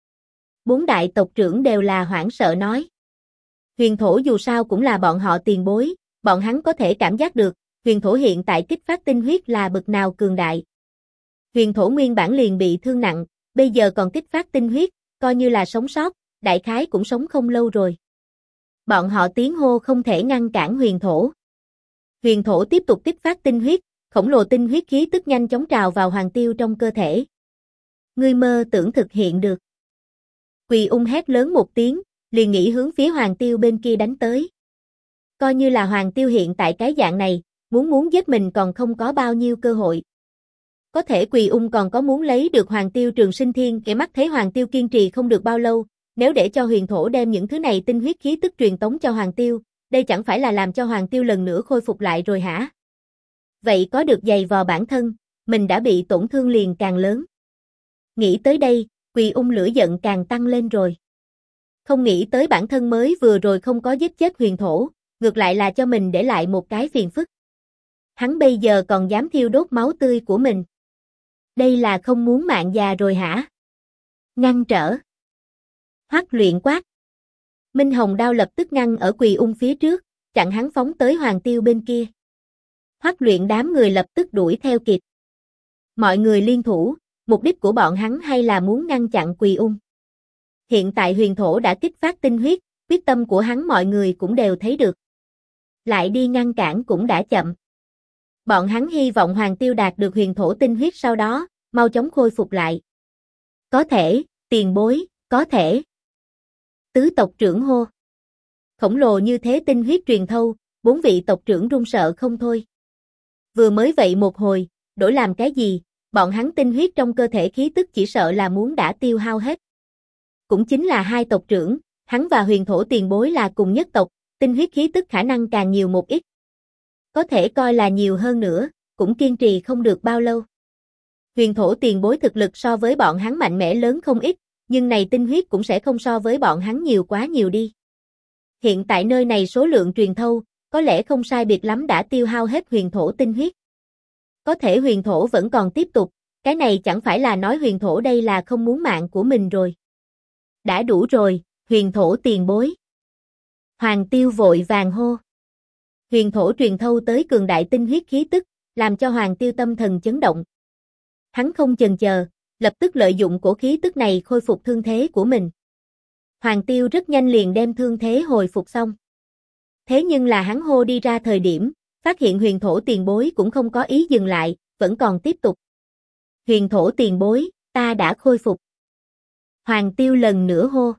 4 đại tộc trưởng đều là hoảng sợ nói. Huyền Thổ dù sao cũng là bọn họ tiền bối, bọn hắn có thể cảm giác được, Huyền Thổ hiện tại kích phát tinh huyết là bậc nào cường đại. Huyền Thổ nguyên bản liền bị thương nặng, bây giờ còn kích phát tinh huyết, coi như là sống sót, đại khái cũng sống không lâu rồi. Bọn họ tiếng hô không thể ngăn cản Huyền Thổ. Huyền Thổ tiếp tục kích phát tinh huyết, khổng lồ tinh huyết khí tức nhanh chóng trào vào Hoàng Tiêu trong cơ thể. Ngươi mơ tưởng thực hiện được. Quỳ Ung hét lớn một tiếng, liền nghĩ hướng phía Hoàng Tiêu bên kia đánh tới. Coi như là Hoàng Tiêu hiện tại cái dạng này, muốn giết mình còn không có bao nhiêu cơ hội. Có thể Quỳ Ung còn có muốn lấy được Hoàng Tiêu Trường Sinh Thiên, kẻ mắt thấy Hoàng Tiêu kiên trì không được bao lâu, Nếu để cho huyền thổ đem những thứ này tinh huyết khí tức truyền tống cho Hoàng Tiêu, đây chẳng phải là làm cho Hoàng Tiêu lần nữa khôi phục lại rồi hả? Vậy có được giày vò bản thân, mình đã bị tổn thương liền càng lớn. Nghĩ tới đây, Quỳ Ung lửa giận càng tăng lên rồi. Không nghĩ tới bản thân mới vừa rồi không có giết chết huyền thổ, ngược lại là cho mình để lại một cái phiền phức. Hắn bây giờ còn dám thiêu đốt máu tươi của mình. Đây là không muốn mạng già rồi hả? Ngăn trở. Hoắc Luyện quát. Minh Hồng đao lập tức ngăn ở Quỳ Ung phía trước, chặn hắn phóng tới Hoàng Tiêu bên kia. Hoắc Luyện đám người lập tức đuổi theo kịp. Mọi người liên thủ, mục đích của bọn hắn hay là muốn ngăn chặn Quỳ Ung. Hiện tại huyền thổ đã kích phát tinh huyết, quyết tâm của hắn mọi người cũng đều thấy được. Lại đi ngăn cản cũng đã chậm. Bọn hắn hy vọng Hoàng Tiêu đạt được huyền thổ tinh huyết sau đó, mau chóng khôi phục lại. Có thể, tiền bối, có thể. Tứ tộc trưởng hô. Khổng lồ như thế tinh huyết truyền thâu, 4 vị tộc trưởng run sợ không thôi. Vừa mới vậy một hồi, đổi làm cái gì, bọn hắn tinh huyết trong cơ thể khí tức chỉ sợ là muốn đã tiêu hao hết. Cũng chính là 2 tộc trưởng, hắn và huyền thổ tiền bối là cùng nhất tộc, tinh huyết khí tức khả năng càng nhiều một ít. Có thể coi là nhiều hơn nữa, cũng kiên trì không được bao lâu. Huyền thổ tiền bối thực lực so với bọn hắn mạnh mẽ lớn không ít, nhưng này tinh huyết cũng sẽ không so với bọn hắn nhiều quá nhiều đi. Hiện tại nơi này số lượng truyền thâu, có lẽ không sai biệt lắm đã tiêu hao hết huyền thổ tinh huyết. Có thể huyền thổ vẫn còn tiếp tục, cái này chẳng phải là nói huyền thổ đây là không muốn mạng của mình rồi. Đã đủ rồi, huyền thổ tiền bối. Hoàng Tiêu vội vàng hô. Huyền thổ truyền thâu tới cường đại tinh huyết khí tức, làm cho Hoàng Tiêu tâm thần chấn động. Hắn không chần chờ, lập tức lợi dụng cổ khí tức này khôi phục thương thế của mình. Hoàng Tiêu rất nhanh liền đem thương thế hồi phục xong. Thế nhưng là hắn hô đi ra thời điểm, phát hiện huyền thổ tiền bối cũng không có ý dừng lại, vẫn còn tiếp tục. Huyền thổ tiền bối, ta đã khôi phục. Hoàng Tiêu lần nữa hô.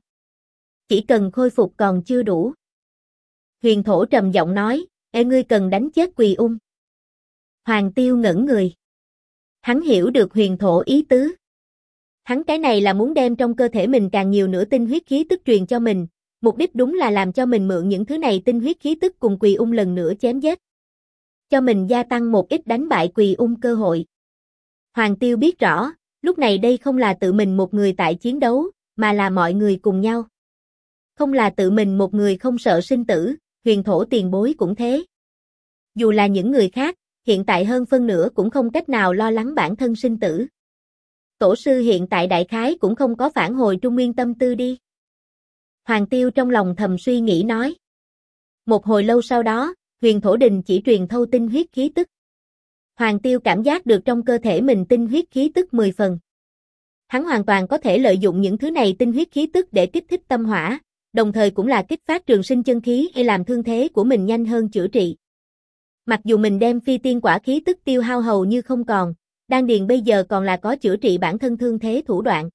Chỉ cần khôi phục còn chưa đủ. Huyền thổ trầm giọng nói, ngươi cần đánh chết Quỳ Ung. Hoàng Tiêu ngẩn người. Hắn hiểu được huyền thổ ý tứ. Hắn cái này là muốn đem trong cơ thể mình càng nhiều nữa tinh huyết khí tức truyền cho mình, mục đích đúng là làm cho mình mượn những thứ này tinh huyết khí tức cùng Quỳ Ung lần nữa chém giết. Cho mình gia tăng một ít đánh bại Quỳ Ung cơ hội. Hoàng Tiêu biết rõ, lúc này đây không là tự mình một người tại chiến đấu, mà là mọi người cùng nhau. Không là tự mình một người không sợ sinh tử, huyền thổ tiền bối cũng thế. Dù là những người khác, hiện tại hơn phân nửa cũng không cách nào lo lắng bản thân sinh tử. Tổ sư hiện tại đại khái cũng không có phản hồi trung nguyên tâm tư đi. Hoàng Tiêu trong lòng thầm suy nghĩ nói. Một hồi lâu sau đó, huyền thổ đình chỉ truyền thâu tinh huyết khí tức. Hoàng Tiêu cảm giác được trong cơ thể mình tinh huyết khí tức 10 phần. Hắn hoàn toàn có thể lợi dụng những thứ này tinh huyết khí tức để kích thích tâm hỏa, đồng thời cũng là kích phát trường sinh chân khí để làm thương thế của mình nhanh hơn chữa trị. Mặc dù mình đem phi tiên quả khí tức tiêu hao hầu như không còn, đan điền bây giờ còn là có chữa trị bản thân thương thế thủ đoạn.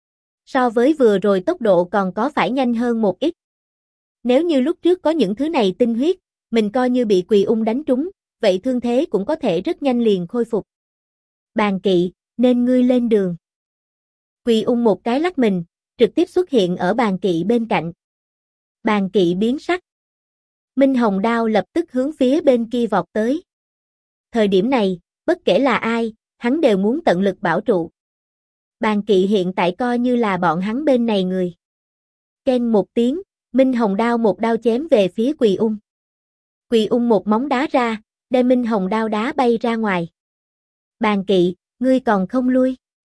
So với vừa rồi tốc độ còn có phải nhanh hơn một ít. Nếu như lúc trước có những thứ này tinh huyết, mình coi như bị Quỳ Ung đánh trúng, vậy thương thế cũng có thể rất nhanh liền khôi phục. Bàn Kỵ, nên ngươi lên đường. Quỳ Ung một cái lắc mình, trực tiếp xuất hiện ở Bàn Kỵ bên cạnh. Bàn Kỵ biến sắc. Minh Hồng đao lập tức hướng phía bên kia vọt tới. Thời điểm này, bất kể là ai, hắn đều muốn tận lực bảo trụ. Bàn Kỵ hiện tại coi như là bọn hắn bên này người. Keng một tiếng, Minh Hồng đao một đao chém về phía Quỳ Ung. Quỳ Ung một móng đá ra, đem Minh Hồng đao đá bay ra ngoài. Bàn Kỵ, ngươi còn không lui.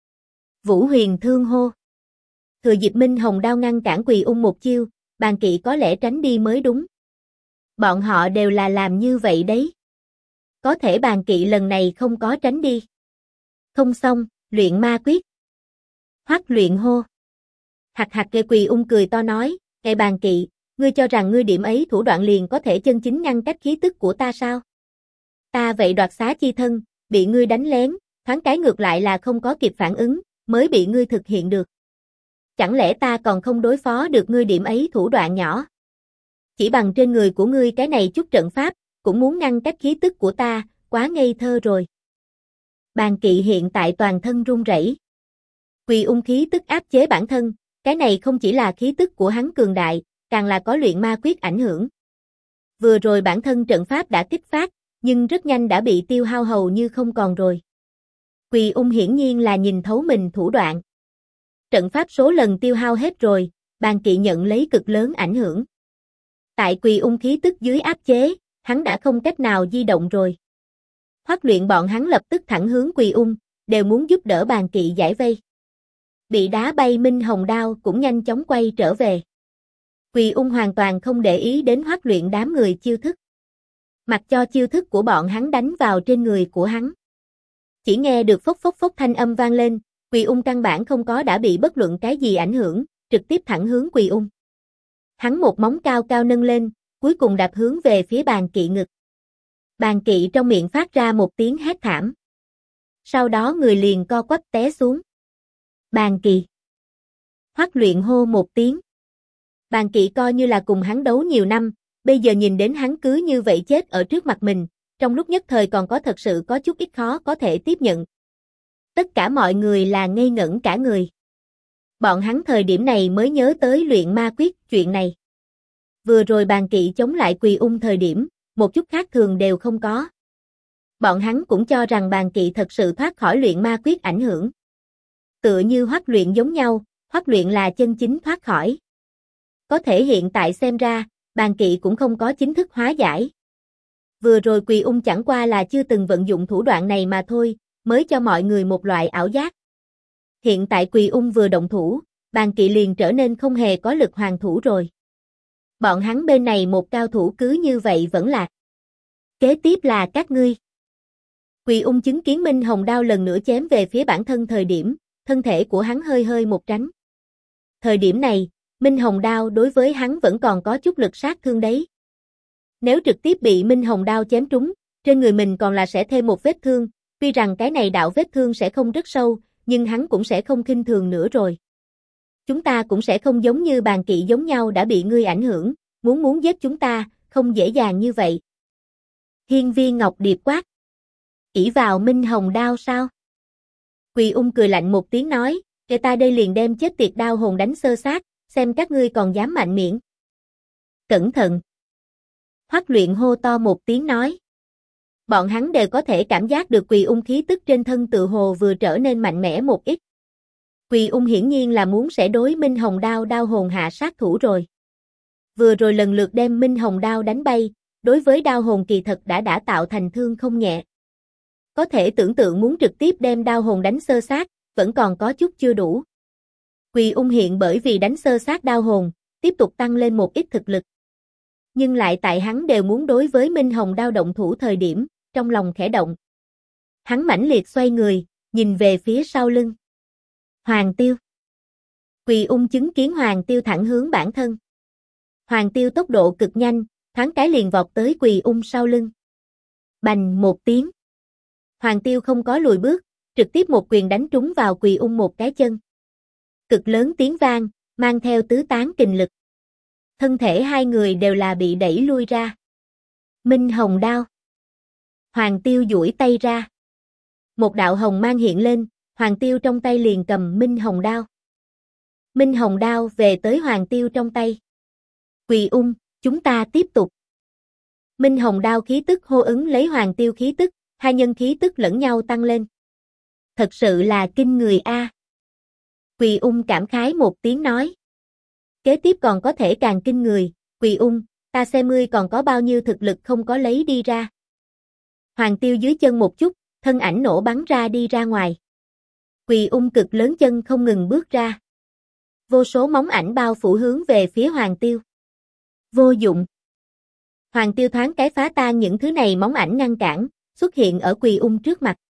Vũ Huyền thương hô. Thừa dịp Minh Hồng đao ngăn cản Quỳ Ung một chiêu, Bàn Kỵ có lẽ tránh đi mới đúng. Bọn họ đều là làm như vậy đấy. Có thể Bàn Kỵ lần này không có tránh đi. Không xong, luyện ma quyết. Hoắc Luyện hô. Hạc hạc kê Quỳ Ung cười to nói, "Ngài Bàn Kỵ, ngươi cho rằng ngươi điểm ấy thủ đoạn liền có thể chân chính ngăn cách khí tức của ta sao? Ta vậy đoạt xá chi thân, bị ngươi đánh lén, thoáng cái ngược lại là không có kịp phản ứng, mới bị ngươi thực hiện được. Chẳng lẽ ta còn không đối phó được ngươi điểm ấy thủ đoạn nhỏ? Chỉ bằng trên người của ngươi cái này chút trận pháp, cũng muốn ngăn cách khí tức của ta, quá ngây thơ rồi." Bàn Kỵ hiện tại toàn thân run rẩy. Quỳ Ung khí tức áp chế bản thân, Cái này không chỉ là khí tức của hắn cường đại, càng là có luyện ma quyết ảnh hưởng. Vừa rồi bản thân trận pháp đã kích phát, nhưng rất nhanh đã bị tiêu hao hầu như không còn rồi. Quỳ ung hiển nhiên là nhìn thấu mình thủ đoạn. Trận pháp số lần tiêu hao hết rồi, bàn kỵ nhận lấy cực lớn ảnh hưởng. Tại Quỳ ung khí tức dưới áp chế, hắn đã không cách nào di động rồi. Hoắc Luyện bọn hắn lập tức thẳng hướng Quỳ ung, đều muốn giúp đỡ bàn kỵ giải vây. Bị đá bay Minh Hồng đao cũng nhanh chóng quay trở về. Quỳ ung hoàn toàn không để ý đến Hoắc Luyện đám người chiêu thức. Mặc cho chiêu thức của bọn hắn đánh vào trên người của hắn. Chỉ nghe được phốc phốc phốc thanh âm vang lên, Quỳ ung căn bản không có đã bị bất luận cái gì ảnh hưởng, trực tiếp thẳng hướng Quỳ ung. Hắn một móng cao cao nâng lên, cuối cùng đạp hướng về phía bàn kỵ ngực. Bàn kỵ trong miệng phát ra một tiếng hét thảm. Sau đó người liền co quắp té xuống. Bàn kỵ. Hoắc Luyện hô một tiếng. Bàn kỵ coi như là cùng hắn đấu nhiều năm, bây giờ nhìn đến hắn cứ như vậy chết ở trước mặt mình, trong lúc nhất thời còn có thật sự có chút ít khó có thể tiếp nhận. Tất cả mọi người là ngây ngẩn cả người. Bọn hắn thời điểm này mới nhớ tới luyện ma quyết chuyện này. Vừa rồi bàn kỵ chống lại Quỳ ung thời điểm, một chút khác thường đều không có. Bọn hắn cũng cho rằng bàn kỵ thật sự thoát khỏi luyện ma quyết ảnh hưởng. Tựa như Hoắc Luyện giống nhau, Hoắc Luyện là chân chính thoát khỏi. Có thể hiện tại xem ra, bàn kỵ cũng không có chính thức hóa giải. Vừa rồi Quỳ ung chẳng qua là chưa từng vận dụng thủ đoạn này mà thôi, mới cho mọi người một loại ảo giác. Hiện tại Quỳ ung vừa động thủ, bàn kỵ liền trở nên không hề có lực hoàn thủ rồi. Bọn hắn bên này một cao thủ cứ như vậy vẫn lạc. Kế tiếp là các ngươi. Quỳ ung chứng kiến Minh Hồng đao lần nữa chém về phía bản thân thời điểm, thân thể của hắn hơi hơi một tránh. Thời điểm này, Minh Hồng đao đối với hắn vẫn còn có chút lực sát thương đấy. Nếu trực tiếp bị Minh Hồng đao chém trúng, trên người mình còn là sẽ thêm một vết thương, tuy rằng cái này đạo vết thương sẽ không rất sâu, nhưng hắn cũng sẽ không khinh thường nữa rồi. Chúng ta cũng sẽ không giống như bàn kỵ giống nhau đã bị ngươi ảnh hưởng, muốn giết chúng ta, không dễ dàng như vậy. Hiên Viên Ngọc Điệp quát. Ỷ vào Minh Hồng đao sao? Quỳ ung cười lạnh một tiếng nói, kể ta đây liền đem chết tiệt đao hồn đánh xơ xác, xem các ngươi còn dám mạnh miệng. Cẩn thận. Hoắc Luyện hô to một tiếng nói. Bọn hắn đều có thể cảm giác được Quỳ ung khí tức trên thân tự hồ vừa trở nên mạnh mẽ một ít. Quỳ ung hiển nhiên là muốn sẽ đối Minh Hồng đao đao hồn hạ sát thủ rồi. Vừa rồi lần lượt đem Minh Hồng đao đánh bay, đối với đao hồn kỳ thật đã tạo thành thương không nhẹ. Có thể tưởng tượng muốn trực tiếp đem đao hồn đánh xơ xác, vẫn còn có chút chưa đủ. Quỳ ung hiện bởi vì đánh xơ xác đao hồn, tiếp tục tăng lên một ít thực lực. Nhưng lại tại hắn đều muốn đối với Minh Hồng đao động thủ thời điểm, trong lòng khẽ động. Hắn mãnh liệt xoay người, nhìn về phía sau lưng. Hoàng Tiêu. Quỳ ung chứng kiến Hoàng Tiêu thẳng hướng bản thân. Hoàng Tiêu tốc độ cực nhanh, thoáng cái liền vọt tới Quỳ ung sau lưng. Bành một tiếng. Hoàng Tiêu không có lùi bước, trực tiếp một quyền đánh trúng vào Quỳ ung một cái chân. Cực lớn tiếng vang, mang theo tứ tán kình lực. Thân thể hai người đều là bị đẩy lui ra. Minh Hồng đao. Hoàng Tiêu duỗi tay ra. Một đạo hồng mang hiện lên, Hoàng Tiêu trong tay liền cầm Minh Hồng đao. Minh Hồng đao về tới Hoàng Tiêu trong tay. Quỳ ung, chúng ta tiếp tục. Minh Hồng đao khí tức hô ứng lấy Hoàng Tiêu khí tức, hai nhân khí tức lẫn nhau tăng lên. Thật sự là kinh người a. Quỳ ung cảm khái một tiếng nói. Kế tiếp còn có thể càng kinh người, Quỳ ung, ta xem ngươi còn có bao nhiêu thực lực không có lấy đi ra. Hoàng Tiêu dưới chân một chút, thân ảnh nổ bắn ra đi ra ngoài. Quỳ ung cực lớn chân không ngừng bước ra. Vô số móng ảnh bao phủ hướng về phía Hoàng Tiêu. Vô dụng. Hoàng Tiêu thoáng cái phá tan những thứ này móng ảnh ngăn cản, xuất hiện ở Quỳ ung trước mặt.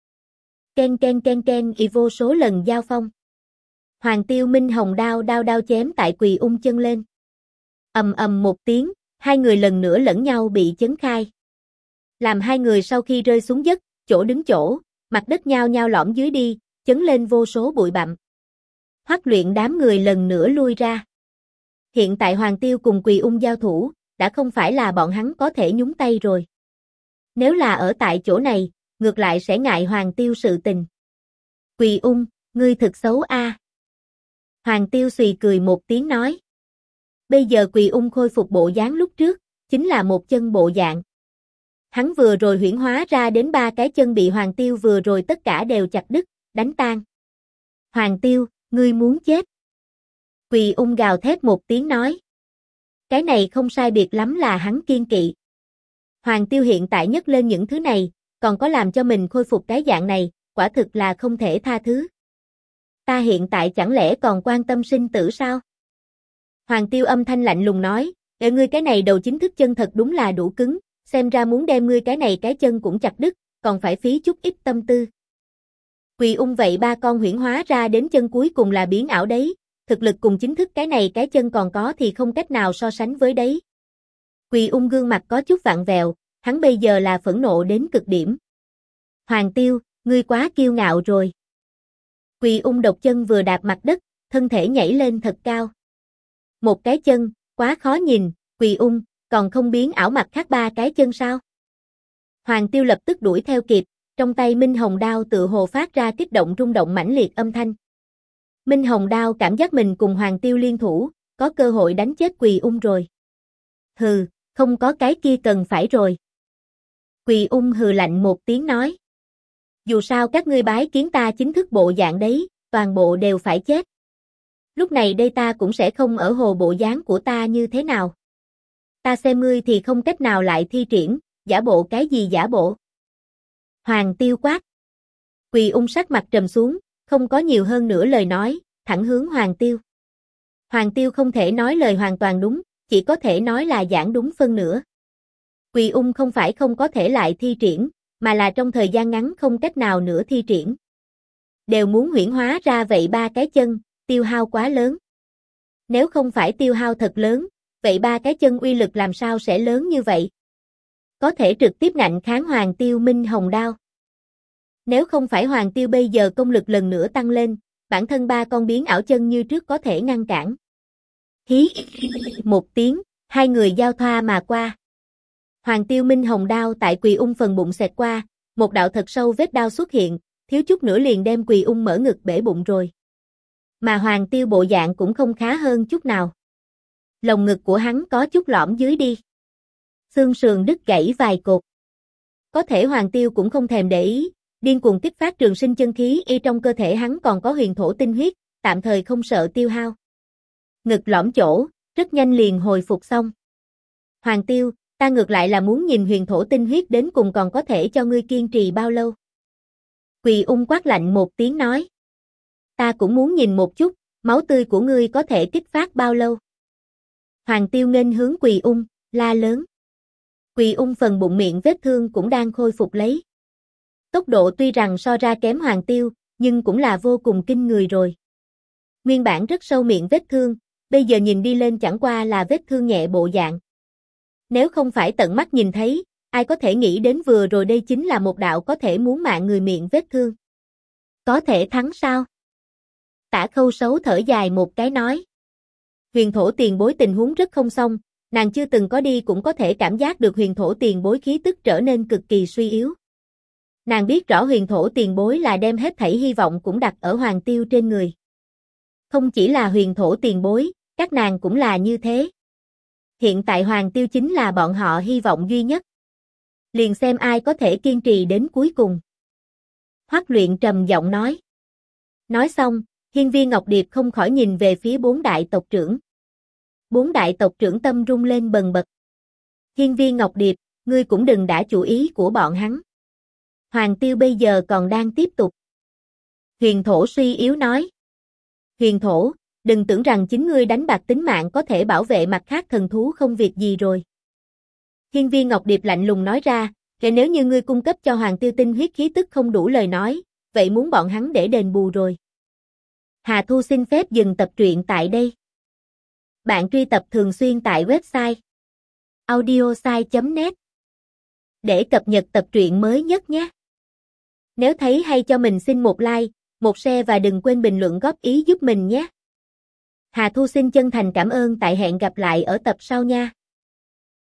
Ken y vô số lần giao phong. Hoàng Tiêu Minh Hồng đao đao chém tại Quỳ ung chân lên. Ầm một tiếng, hai người lần nữa lẫn nhau bị chấn khai. Làm hai người sau khi rơi xuống đất, chỗ đứng chỗ, mặt đất nhao nhao lõm dưới đi, chấn lên vô số bụi bặm. Hoắc Luyện đám người lần nữa lui ra. Hiện tại Hoàng Tiêu cùng Quỳ ung giao thủ, đã không phải là bọn hắn có thể nhúng tay rồi. Nếu là ở tại chỗ này, ngược lại sẽ ngại Hoàng Tiêu sự tình. Quỳ ung, ngươi thật xấu a. Hoàng Tiêu xùy cười một tiếng nói. Bây giờ Quỳ Ung khôi phục bộ dáng lúc trước, chính là một chân bộ dạng. Hắn vừa rồi huyễn hóa ra đến 3 cái chân bị Hoàng Tiêu vừa rồi tất cả đều chặt đứt, đánh tan. Hoàng Tiêu, ngươi muốn chết. Quỳ Ung gào thét một tiếng nói. Cái này không sai biệt lắm là hắn kiên kỵ. Hoàng Tiêu hiện tại nhấc lên những thứ này, còn có làm cho mình khôi phục cái dạng này, quả thực là không thể tha thứ. Ta hiện tại chẳng lẽ còn quan tâm sinh tử sao? Hoàng Tiêu âm thanh lạnh lùng nói, ngươi cái này đầu chính thức chân thật đúng là đủ cứng, xem ra muốn đem ngươi cái này cái chân cũng chặt đứt, còn phải phí chút ít tâm tư. Quỳ Ung vậy 3 con huyễn hóa ra đến chân cuối cùng là biến ảo đấy, thực lực cùng chính thức cái này cái chân còn có thì không cách nào so sánh với đấy. Quỳ Ung gương mặt có chút vặn vẹo, hắn bây giờ là phẫn nộ đến cực điểm. Hoàng Tiêu, ngươi quá kiêu ngạo rồi. Quỳ Ung độc chân vừa đạp mặt đất, thân thể nhảy lên thật cao. Một cái chân, quá khó nhìn, Quỳ Ung, còn không biến ảo mặt khác 3 cái chân sao? Hoàng Tiêu lập tức đuổi theo kịp, trong tay Minh Hồng Đao tự hồ phát ra kích động rung động mãnh liệt âm thanh. Minh Hồng Đao cảm giác mình cùng Hoàng Tiêu liên thủ, có cơ hội đánh chết Quỳ Ung rồi. Hừ, không có cái kia cần phải rồi. Quỳ Ung hừ lạnh một tiếng nói. Dù sao các ngươi bái kiến ta chính thức bộ dạng đấy, toàn bộ đều phải chết. Lúc này đây ta cũng sẽ không ở hồ bộ dáng của ta như thế nào. Ta xem ngươi thì không cách nào lại thi triển, giả bộ cái gì giả bộ. Hoàng Tiêu quát. Quỳ Ung sắc mặt trầm xuống, không có nhiều hơn nữa lời nói, thẳng hướng Hoàng Tiêu. Hoàng Tiêu không thể nói lời hoàn toàn đúng, chỉ có thể nói là giảng đúng phân nửa. Quỳ Ung không phải không có thể lại thi triển, mà là trong thời gian ngắn không cách nào nữa thi triển. Đều muốn huyễn hóa ra vậy 3 cái chân, tiêu hao quá lớn. Nếu không phải tiêu hao thật lớn, vậy 3 cái chân uy lực làm sao sẽ lớn như vậy? Có thể trực tiếp ngạnh kháng Hoàng Tiêu Minh Hồng Đao. Nếu không phải Hoàng Tiêu bây giờ công lực lần nữa tăng lên, bản thân 3 con biến ảo chân như trước có thể ngăn cản. Hí một tiếng, hai người giao thoa mà qua. Hoàng Tiêu Minh Hồng Đao tại Quỳ Ung phần bụng xẹt qua, một đạo thật sâu vết đao xuất hiện, thiếu chút nữa liền đem Quỳ Ung mở ngực bể bụng rồi. Mà Hoàng Tiêu bộ dạng cũng không khá hơn chút nào. Lồng ngực của hắn có chút lõm dưới đi. Xương sườn đứt gãy vài cột. Có thể Hoàng Tiêu cũng không thèm để ý, điên cuồng kích phát trường sinh chân khí y trong cơ thể hắn còn có huyền thổ tinh huyết, tạm thời không sợ tiêu hao. Ngực lõm chỗ, rất nhanh liền hồi phục xong. Hoàng Tiêu, ta ngược lại là muốn nhìn huyền thổ tinh huyết đến cùng còn có thể cho ngươi kiên trì bao lâu. Quỳ Ung quát lạnh một tiếng nói. Ta cũng muốn nhìn một chút, máu tươi của ngươi có thể kích phát bao lâu. Hoàng Tiêu nghênh hướng Quỳ Ung, la lớn. Quỳ Ung phần bụng miệng vết thương cũng đang khôi phục lấy. Tốc độ tuy rằng so ra kém Hoàng Tiêu, nhưng cũng là vô cùng kinh người rồi. Nguyên bản rất sâu miệng vết thương, bây giờ nhìn đi lên chẳng qua là vết thương nhẹ bộ dạng. Nếu không phải tận mắt nhìn thấy, ai có thể nghĩ đến vừa rồi đây chính là một đạo có thể muốn mạng người miệng vết thương. Có thể thắng sao? Tả Khâu Sấu thở dài một cái nói. Huyền thổ tiền bối tình huống rất không xong, nàng chưa từng có đi cũng có thể cảm giác được huyền thổ tiền bối khí tức trở nên cực kỳ suy yếu. Nàng biết rõ huyền thổ tiền bối là đem hết thảy hy vọng cũng đặt ở Hoàng Tiêu trên người. Không chỉ là huyền thổ tiền bối, các nàng cũng là như thế. Hiện tại Hoàng Tiêu chính là bọn họ hy vọng duy nhất. Liền xem ai có thể kiên trì đến cuối cùng. Hoắc Luyện trầm giọng nói. Nói xong, Hiên Viên Ngọc Điệp không khỏi nhìn về phía 4 đại tộc trưởng. 4 đại tộc trưởng tâm rung lên bần bật. Hiên Viên Ngọc Điệp, ngươi cũng đừng đã chủ ý của bọn hắn. Hoàng Tiêu bây giờ còn đang tiếp tục. Huyền Thổ suy yếu nói. Huyền Thổ, đừng tưởng rằng chính ngươi đánh bạc tính mạng có thể bảo vệ mặt khác thần thú không việc gì rồi. Hiên Viên Ngọc Điệp lạnh lùng nói ra, kể nếu như ngươi cung cấp cho Hoàng Tiêu tinh huyết khí tức không đủ lời nói, vậy muốn bọn hắn để đền bù rồi. Hà Thu xin phép dừng tập truyện tại đây. Bạn truy tập thường xuyên tại website audiosai.net để cập nhật tập truyện mới nhất nhé. Nếu thấy hay cho mình xin một like, một share và đừng quên bình luận góp ý giúp mình nhé. Hà Thu xin chân thành cảm ơn tại hẹn gặp lại ở tập sau nha.